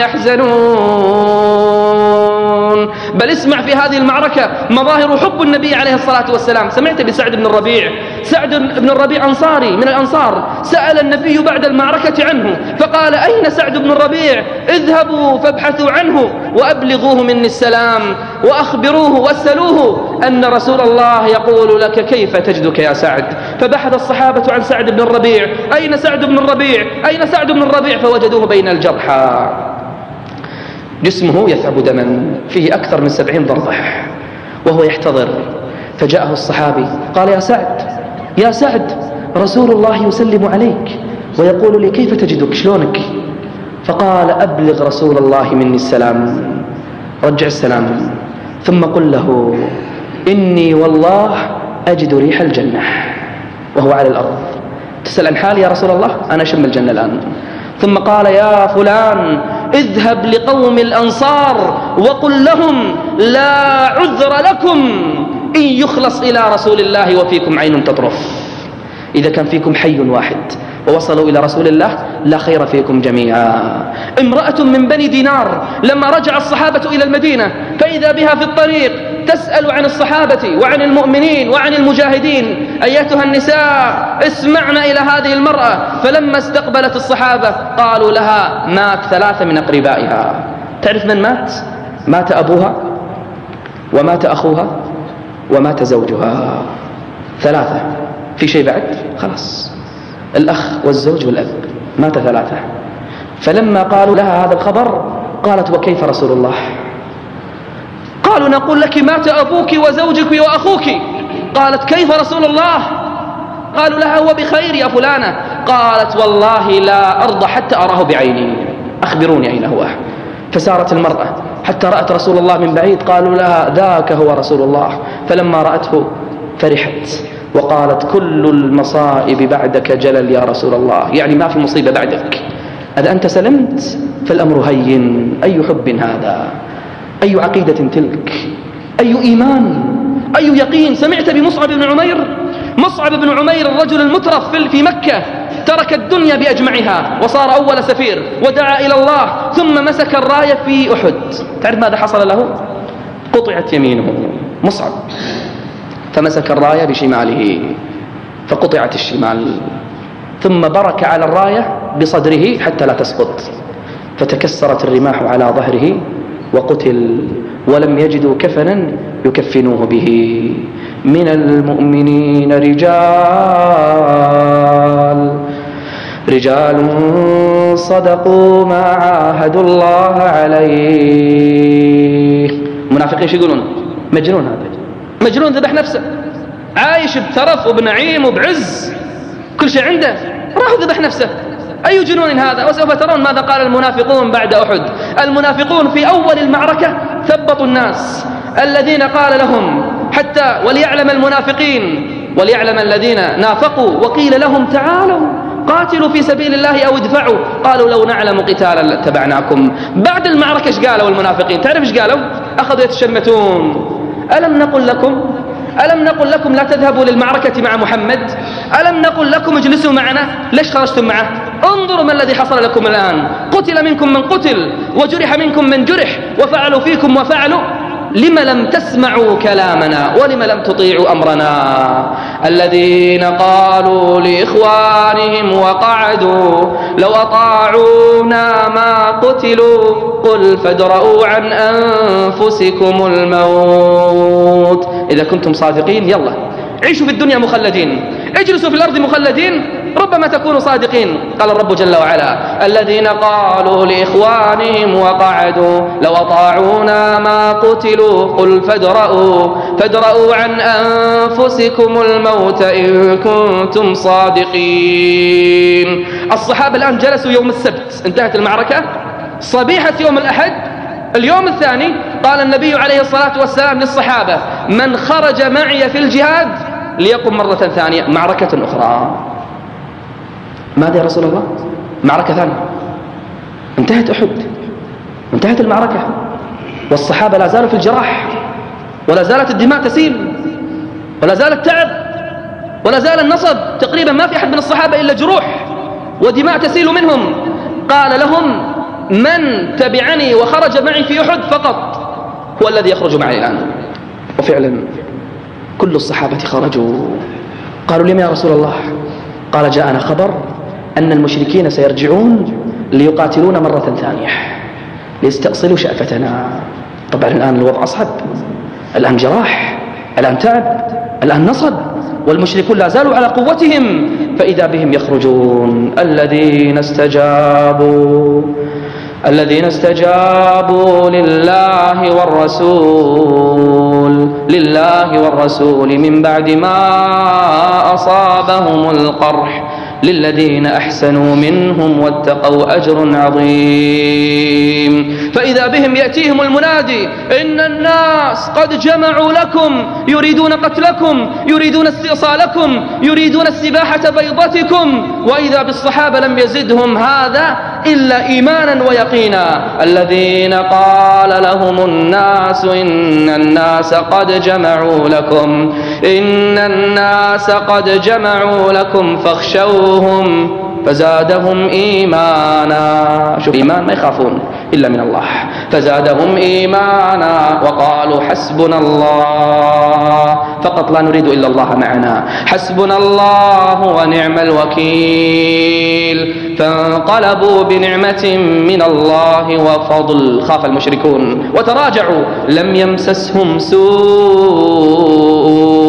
Speaker 2: يحزنون. بل اسمع في هذه المعركة مظاهر حب النبي عليه الصلاة والسلام. سمعت بسعد بن الربيع؟ سعد بن الربيع أنصاري من الأنصار، سأل النبي بعد المعركة عنه فقال: أين سعد بن الربيع؟ اذهبوا فابحثوا عنه وأبلغوه مني السلام وأخبروه واسألوه أن رسول الله يقول لك كيف تجدك يا سعد. فبحث الصحابة عن سعد بن الربيع: أين سعد بن الربيع؟ أين سعد بن الربيع؟ فوجدوه بين الجرحى، جسمه يثعب دما، فيه أكثر من 70 ضربة وهو يحتضر. فجاءه الصحابي قال: يا سعد، رسول الله يسلم عليك ويقول لي كيف تجدك، شلونك؟ فقال: أبلغ رسول الله مني السلام، رجع السلام، ثم قل له: إني والله أجد ريح الجنة وهو على الأرض. تسأل عن حالي يا رسول الله؟ أنا أشم الجنة الآن. ثم قال: يا فلان، اذهب لقوم الأنصار وقل لهم لا عذر لكم إن يخلص إلى رسول الله وفيكم عين تطرف. إذا كان فيكم حي واحد ووصلوا إلى رسول الله لا خير فيكم جميعا. امرأة من بني دينار لما رجع الصحابة إلى المدينة فإذا بها في الطريق تسأل عن الصحابة وعن المؤمنين وعن المجاهدين: أيتها النساء اسمعنا إلى هذه المرأة. فلما استقبلت الصحابة قالوا لها: مات 3 من أقربائها. تعرف من مات؟ مات أبوها ومات أخوها ومات زوجها، 3. في شيء بعد؟ خلاص، الأخ والزوج والأب. مات 3. فلما قالوا لها هذا الخبر قالت وكيف رسول الله؟ قالوا نقول لك مات أبوك وزوجك وأخوك. قالت كيف رسول الله؟ قالوا لها هو بخير يا فلانة. قالت والله لا أرضى حتى أراه بعيني، أخبروني أين هو. فسارت المرأة حتى رأت رسول الله من بعيد، قالوا لها ذاك هو رسول الله. فلما رأته فرحت وقالت كل المصائب بعدك جلل يا رسول الله، يعني ما في مصيبة بعدك، إذا أنت سلمت فالأمر هين. أي حب هذا، أي عقيدة تلك، أي إيمان، أي يقين. سمعت بمصعب بن عمير؟ مصعب بن عمير الرجل المترف في مكة ترك الدنيا بأجمعها وصار أول سفير ودعا إلى الله، ثم مسك الراية في أحد. تعرف ماذا حصل له؟ قطعت يمينه مصعب، فمسك الراية بشماله فقطعت الشمال، ثم برك على الراية بصدره حتى لا تسقط، فتكسرت الرماح على ظهره وقتل، ولم يجدوا كفنا يكفنوه به. من المؤمنين رجال صدقوا ما عاهدوا الله عليه. منافقين شو يقولون؟ مجنون، هذا مجنون، ذبح نفسه، عايش بترف وبنعيم وبعز، كل شيء عنده، راح ذبح نفسه. أي جنون هذا؟ وسوف ترون ماذا قال المنافقون بعد أحد. المنافقون في أول المعركة ثبطوا الناس الذين قال لهم حتى وليعلم المنافقين وليعلم الذين نافقوا، وقيل لهم تعالوا قاتلوا في سبيل الله أو ادفعوا، قالوا لو نعلم قتالا لاتبعناكم. بعد المعركة ايش قالوا المنافقين؟ تعرف ايش قالوا؟ أخذوا يتشمتون. ألم نقل لكم لا تذهبوا للمعركة مع محمد؟ ألم نقل لكم اجلسوا معنا؟ ليش خرجتم معه؟ انظروا ما الذي حصل لكم الآن، قتل منكم من قتل وجرح منكم من جرح وفعلوا فيكم وفعلوا. لم لم تسمعوا كلامنا ولم لم تطيعوا أمرنا؟ الذين قالوا لإخوانهم وقعدوا لو أطاعونا ما قتلوا قل فادرءوا عن أنفسكم الموت. إذا كنتم صادقين يلا عيشوا في الدنيا مخلدين، اجلسوا في الأرض مخلدين، ربما تكونوا صادقين. قال الرب جل وعلا الذين قالوا لإخوانهم وقعدوا لو أطاعونا ما قتلوا قل فادرءوا عن أنفسكم الموت إن كنتم صادقين. الصحابة الآن جلسوا يوم السبت، انتهت المعركة، صبيحة يوم الأحد اليوم الثاني قال النبي عليه الصلاة والسلام للصحابة من خرج معي في الجهاد ليقم مرة ثانية معركة أخرى. ماذا يا رسول الله؟ معركة ثانية، انتهت أحد، انتهت المعركة، والصحابة لا زالوا في الجراح، ولا زالت الدماء تسيل، ولا زال التعب، ولا زال النصب. تقريبا ما في أحد من الصحابة إلا جروح ودماء تسيل منهم. قال لهم من تبعني وخرج معي في أحد فقط هو الذي يخرج معي الآن. وفعلا كل الصحابة خرجوا. قالوا لما يا رسول الله؟ قال جاءنا خبر أن المشركين سيرجعون ليقاتلون مرة ثانية ليستأصلوا شأفتنا. طبعا الآن الوضع أصعب، الآن جراح، الآن تعب، الآن نصب، والمشركون لا زالوا على قوتهم. فإذا بهم يخرجون الذين استجابوا لله والرسول من بعد ما أصابهم القرح للذين أحسنوا منهم واتقوا أجر عظيم. فإذا بهم يأتيهم المنادي إن الناس قد جمعوا لكم يريدون قتلكم، يريدون استئصالكم، يريدون استباحة بيضتكم. وإذا بالصحابة لم يزدهم هذا إلا إيمانا ويقينا. الذين قال لهم الناس إن الناس قد جمعوا لكم فاخشوهم فزادهم إيمانا. شوف إيمان، ما يخافون إلا من الله. فزادهم إيمانا وقالوا حسبنا الله، فقط لا نريد إلا الله معنا، حسبنا الله ونعم الوكيل. فانقلبوا بنعمة من الله وفضل. خاف المشركون وتراجعوا، لم يمسسهم سوء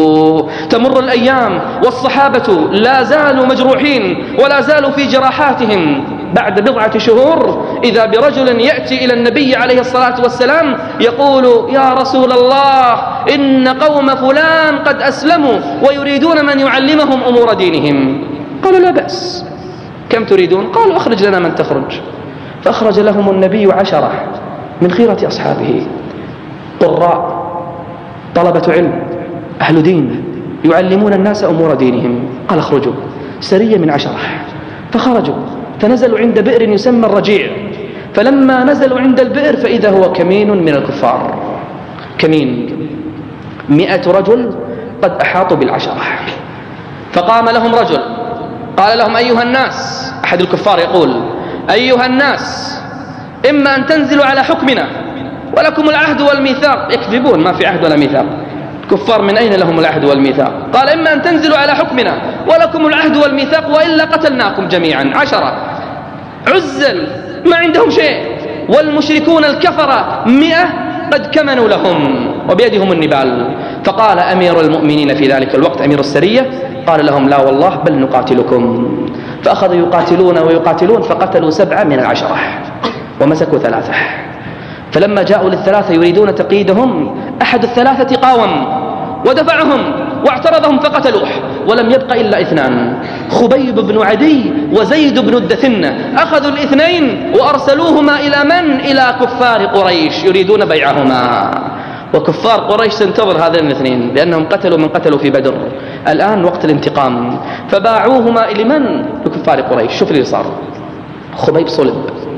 Speaker 2: تمر الأيام والصحابة لا زالوا مجروحين ولا زالوا في جراحاتهم. بعد بضعة شهور إذا برجل يأتي إلى النبي عليه الصلاة والسلام يقول: يا رسول الله، إن قوم فلان قد أسلموا ويريدون من يعلمهم أمور دينهم. قالوا: لا بأس، كم تريدون؟ قالوا: أخرج لنا من تخرج. فأخرج لهم النبي 10 من خيرة أصحابه، قراء، طلبة علم، أهل دين، يعلمون الناس أمور دينهم. قال: اخرجوا. سرية من 10. فخرجوا فنزلوا عند بئر يسمى الرجيع. فلما نزلوا عند البئر فإذا هو كمين من الكفار، كمين 100 رجل قد أحاطوا بال10. فقام لهم رجل قال لهم: أيها الناس، أحد الكفار يقول: أيها الناس، إما أن تنزلوا على حكمنا ولكم العهد والميثاق. يكذبون، ما في عهد ولا ميثاق. كفار من أين لهم العهد والميثاق؟ قال: إما أن تنزلوا على حكمنا ولكم العهد والميثاق وإلا قتلناكم جميعا. 10 عزل، ما عندهم شيء، والمشركون الكفرة 100 قد كمنوا لهم وبيدهم النبال. فقال أمير المؤمنين في ذلك الوقت، أمير السرية، قال لهم: لا والله، بل نقاتلكم. فأخذوا يقاتلون ويقاتلون، فقتلوا 7 من 10 ومسكوا 3. فلما جاءوا لل3 يريدون تقييدهم، أحد ال3 قاوم ودفعهم واعترضهم فقتلوه، ولم يبق إلا 2: خبيب بن عدي وزيد بن الدثنة. أخذوا ال2 وأرسلوهما إلى من؟ إلى كفار قريش يريدون بيعهما. وكفار قريش تنتظر هذين ال2 لأنهم قتلوا من قتلوا في بدر، الآن وقت الانتقام. فباعوهما إلى من؟ لكفار قريش. شوف اللي صار: خبيب صلب،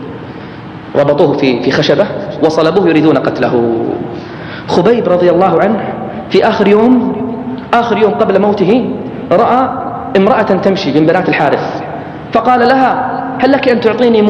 Speaker 2: ربطوه في خشبة وصلبوه يريدون قتله. خبيب رضي الله عنه في آخر يوم قبل موته رأى امرأة تمشي من بنات الحارث، فقال لها: هل لك أن تعطيني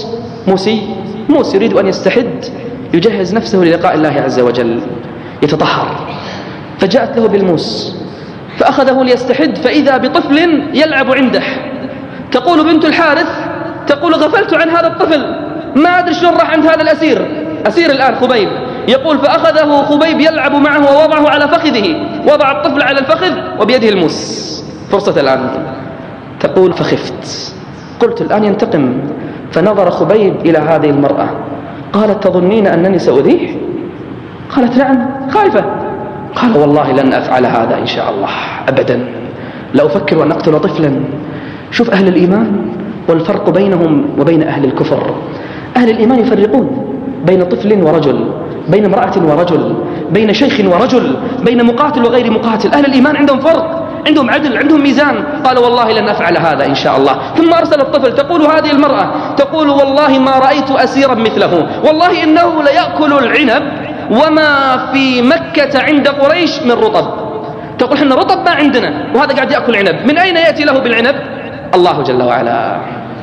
Speaker 2: موس يريد أن يستحد، يجهز نفسه للقاء الله عز وجل، يتطهر. فجاءت له بالموس فأخذه ليستحد، فإذا بطفل يلعب عنده. تقول بنت الحارث، تقول: غفلت عن هذا الطفل، ما أدري شلون راح عند هذا أسير الآن خبيب. يقول: فأخذه خبيب يلعب معه ووضعه على فخذه، وضع الطفل على الفخذ وبيده الموس. فرصة الآن. تقول: فخفت، قلت الآن ينتقم. فنظر خبيب إلى هذه المرأة، قالت: تظنين أنني سأذيه؟ قالت: نعم، خائفة. قال: والله لن أفعل هذا إن شاء الله أبدا، لا أفكر أن أقتل طفلا. شوف أهل الإيمان والفرق بينهم وبين أهل الكفر. أهل الإيمان يفرقون بين طفل ورجل، بين امرأة ورجل، بين شيخ ورجل، بين مقاتل وغير مقاتل. أهل الإيمان عندهم فرق، عندهم عدل، عندهم ميزان. قال: والله لن أفعل هذا إن شاء الله. ثم أرسل الطفل. تقول هذه المرأة، تقول: والله ما رأيت أسيرا مثله، والله إنه ليأكل العنب وما في مكة عند قريش من رطب. تقول: حنا رطب ما عندنا، وهذا قاعد يأكل عنب، من أين يأتي له بالعنب؟ الله جل وعلا.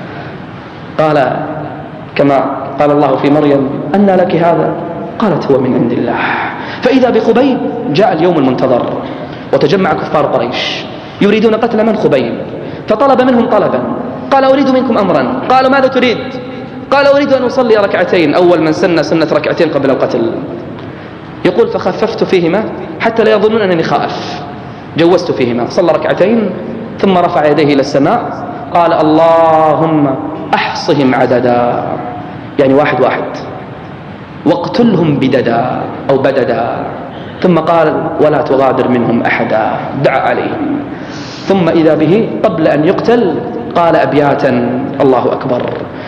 Speaker 2: قال كما قال الله في مريم: أنى لك هذا؟ قالت: هو من عند الله. فإذا بخبيب جاء اليوم المنتظر، وتجمع كفار قريش يريدون قتل من؟ خبيب. فطلب منهم طلبا، قال: أريد منكم أمرا. قالوا: ماذا تريد؟ قال: أريد أن أصلي 2 أول من سنة 2 قبل القتل. يقول: فخففت فيهما حتى لا يظنون أنني خائف، جوزت فيهما. صلى 2 ثم رفع يديه إلى السماء، قال: اللهم أحصهم عددا، يعني 1 واقتلهم بددا أو بددا. ثم قال: ولا تغادر منهم أحدا، دعا عليهم. ثم إذا به قبل أن يقتل قال أبياتا: الله أكبر: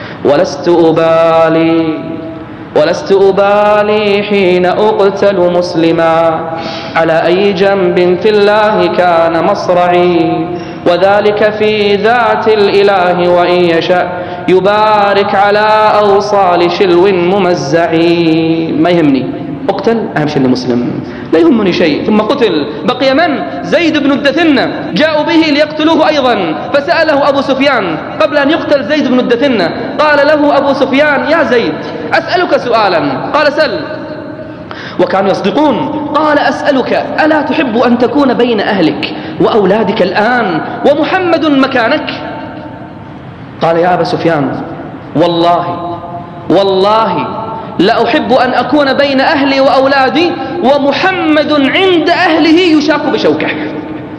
Speaker 2: ولست أبالي حين أقتل مسلما، على أي جنب في الله كان مصرعي، وذلك في ذات الإله، وإن يشاء يبارك على أوصال شلو ممزعي. ما يهمني، اقتل، أهم شيء المسلم، لا يهمني شيء. ثم قتل. بقي من؟ زيد بن الدثنة. جاءوا به ليقتلوه أيضا، فسأله أبو سفيان قبل أن يقتل زيد بن الدثنة. قال له أبو سفيان: يا زيد، أسألك سؤالا. قال: سل. وكانوا يصدقون. قال: أسألك، ألا تحب أن تكون بين أهلك وأولادك الآن ومحمد مكانك؟ قال: يا أبا سفيان، والله لا أحب أن أكون بين أهلي وأولادي ومحمد عند أهله يشاك بشوكه.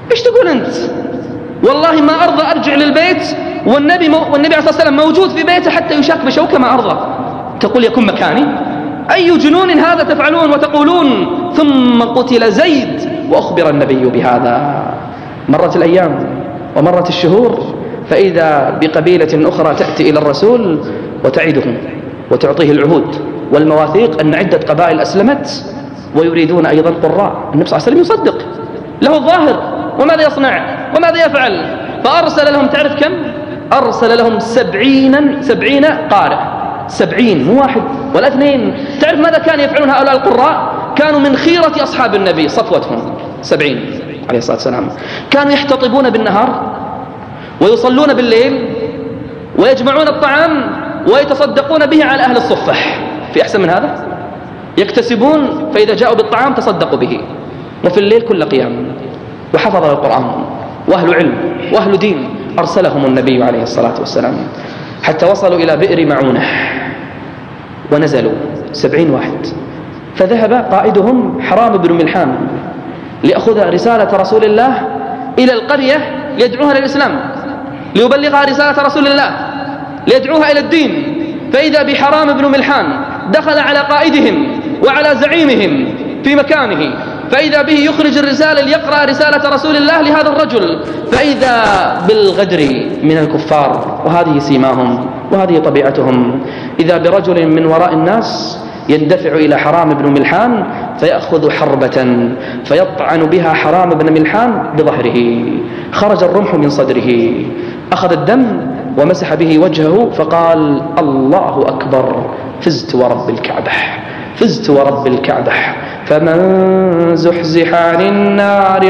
Speaker 2: إيش تقول أنت؟ والله ما أرضى أرجع للبيت والنبي عليه الصلاة والسلام موجود في بيته حتى يشاك بشوكة، ما أرضى. تقول يكون مكاني؟ أي جنون هذا تفعلون وتقولون ثم قتل زيد وأخبر النبي بهذا. مرت الأيام ومرت الشهور، فإذا بقبيلة أخرى تأتي إلى الرسول وتعده وتعطيه العهود والمواثيق أن عدة قبائل أسلمت ويريدون أيضا قراء. النبي صلى الله عليه وسلم يصدق، له الظاهر، وماذا يصنع وماذا يفعل؟ فأرسل لهم، تعرف كم؟ أرسل لهم 70 قارئ، 70 مو واحد ولا اثنين. تعرف ماذا كان يفعلون هؤلاء القراء؟ كانوا من خيرة أصحاب النبي، صفوتهم 70 عليه الصلاة والسلام. كانوا يحتطبون بالنهار ويصلون بالليل ويجمعون الطعام ويتصدقون به على أهل الصفح. في أحسن من هذا؟ يكتسبون، فإذا جاءوا بالطعام تصدقوا به، وفي الليل كل قيام. وحفظ القرآن وأهل علم وأهل دين أرسلهم النبي عليه الصلاة والسلام حتى وصلوا إلى بئر معونة ونزلوا 70 واحد. فذهب قائدهم حرام بن ملحان ليأخذ رسالة رسول الله إلى القرية ليدعوها للإسلام، ليبلغها رسالة رسول الله، ليدعوها إلى الدين. فإذا بحرام بن ملحان دخل على قائدهم وعلى زعيمهم في مكانه، فإذا به يخرج الرسالة ليقرأ رسالة رسول الله لهذا الرجل، فإذا بالغدر من الكفار. وهذه سيماهم وهذه طبيعتهم. إذا برجل من وراء الناس يندفع إلى حرام بن ملحان فيأخذ حربة فيطعن بها حرام بن ملحان بظهره، خرج الرمح من صدره، أخذ الدم ومسح به وجهه فقال: الله أكبر، فزت ورب الكعبة، فزت ورب الكعبة. فمن زحزح عن النار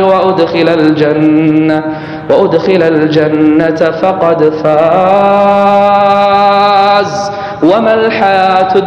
Speaker 2: وأدخل الجنة فقد فاز، وما الحياة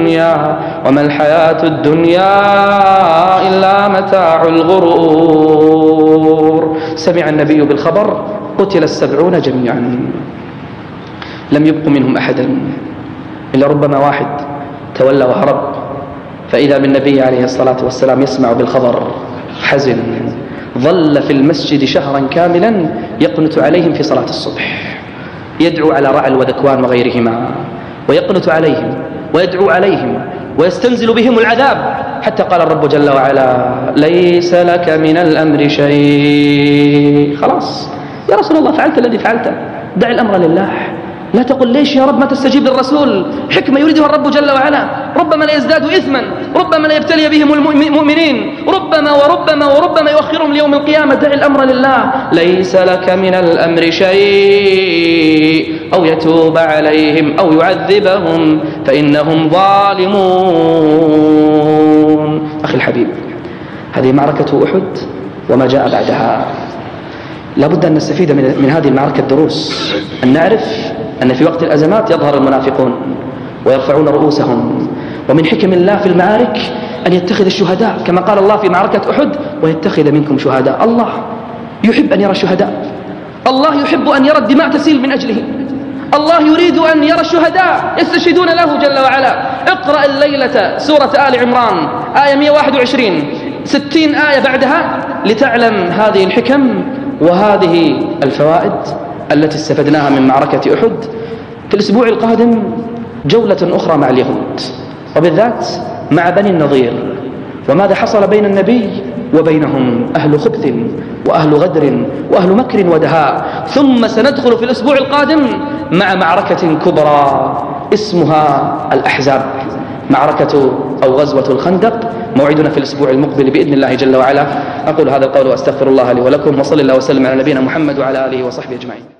Speaker 2: الدنيا إلا متاع الغرور. سمع النبي بالخبر، قتل 70 جميعا، لم يبق منهم أحدا إلا ربما واحد تولى وهرب. فإذا بالنبي عليه الصلاة والسلام يسمع بالخبر، حزن، ظل في المسجد شهرا كاملا يقنت عليهم في صلاة الصبح، يدعو على رعل وذكوان وغيرهما، ويقنت عليهم ويدعو عليهم ويستنزل بهم العذاب، حتى قال الرب جل وعلا: ليس لك من الأمر شيء. خلاص يا رسول الله، فعلت الذي فعلته، دع الأمر لله. لا تقل ليش يا رب ما تستجيب للرسول، حكمة يريدها الرب جل وعلا، ربما لا يزدادوا إثما، ربما لا يبتلي بهم المؤمنين، وربما يؤخرهم ليوم القيامة. دع الأمر لله. ليس لك من الأمر شيء، أو يتوب عليهم أو يعذبهم فإنهم ظالمون. أخي الحبيب، هذه معركة أحد وما جاء بعدها. لابد أن نستفيد من هذه المعركة دروس، أن نعرف أن في وقت الأزمات يظهر المنافقون ويرفعون رؤوسهم، ومن حكم الله في المعارك أن يتخذ الشهداء، كما قال الله في معركة أحد: ويتخذ منكم شهداء. الله يحب أن يرى الشهداء، الله يحب أن يرى الدماء تسيل من أجله، الله يريد أن يرى الشهداء يستشهدون له جل وعلا. اقرأ الليلة سورة آل عمران آية 121، 60 آية بعدها لتعلم هذه الحكم وهذه الفوائد التي استفدناها من معركة أحد. في الأسبوع القادم جولة أخرى مع اليهود، وبالذات مع بني النضير، وماذا حصل بين النبي وبينهم، أهل خبث وأهل غدر وأهل مكر ودهاء. ثم سندخل في الأسبوع القادم مع معركة كبرى اسمها الأحزاب، معركة أو غزوة الخندق. موعدنا في الأسبوع المقبل بإذن الله جل وعلا. أقول هذا القول وأستغفر الله لي ولكم، وصلى الله وسلم على نبينا محمد وعلى آله وصحبه أجمعين.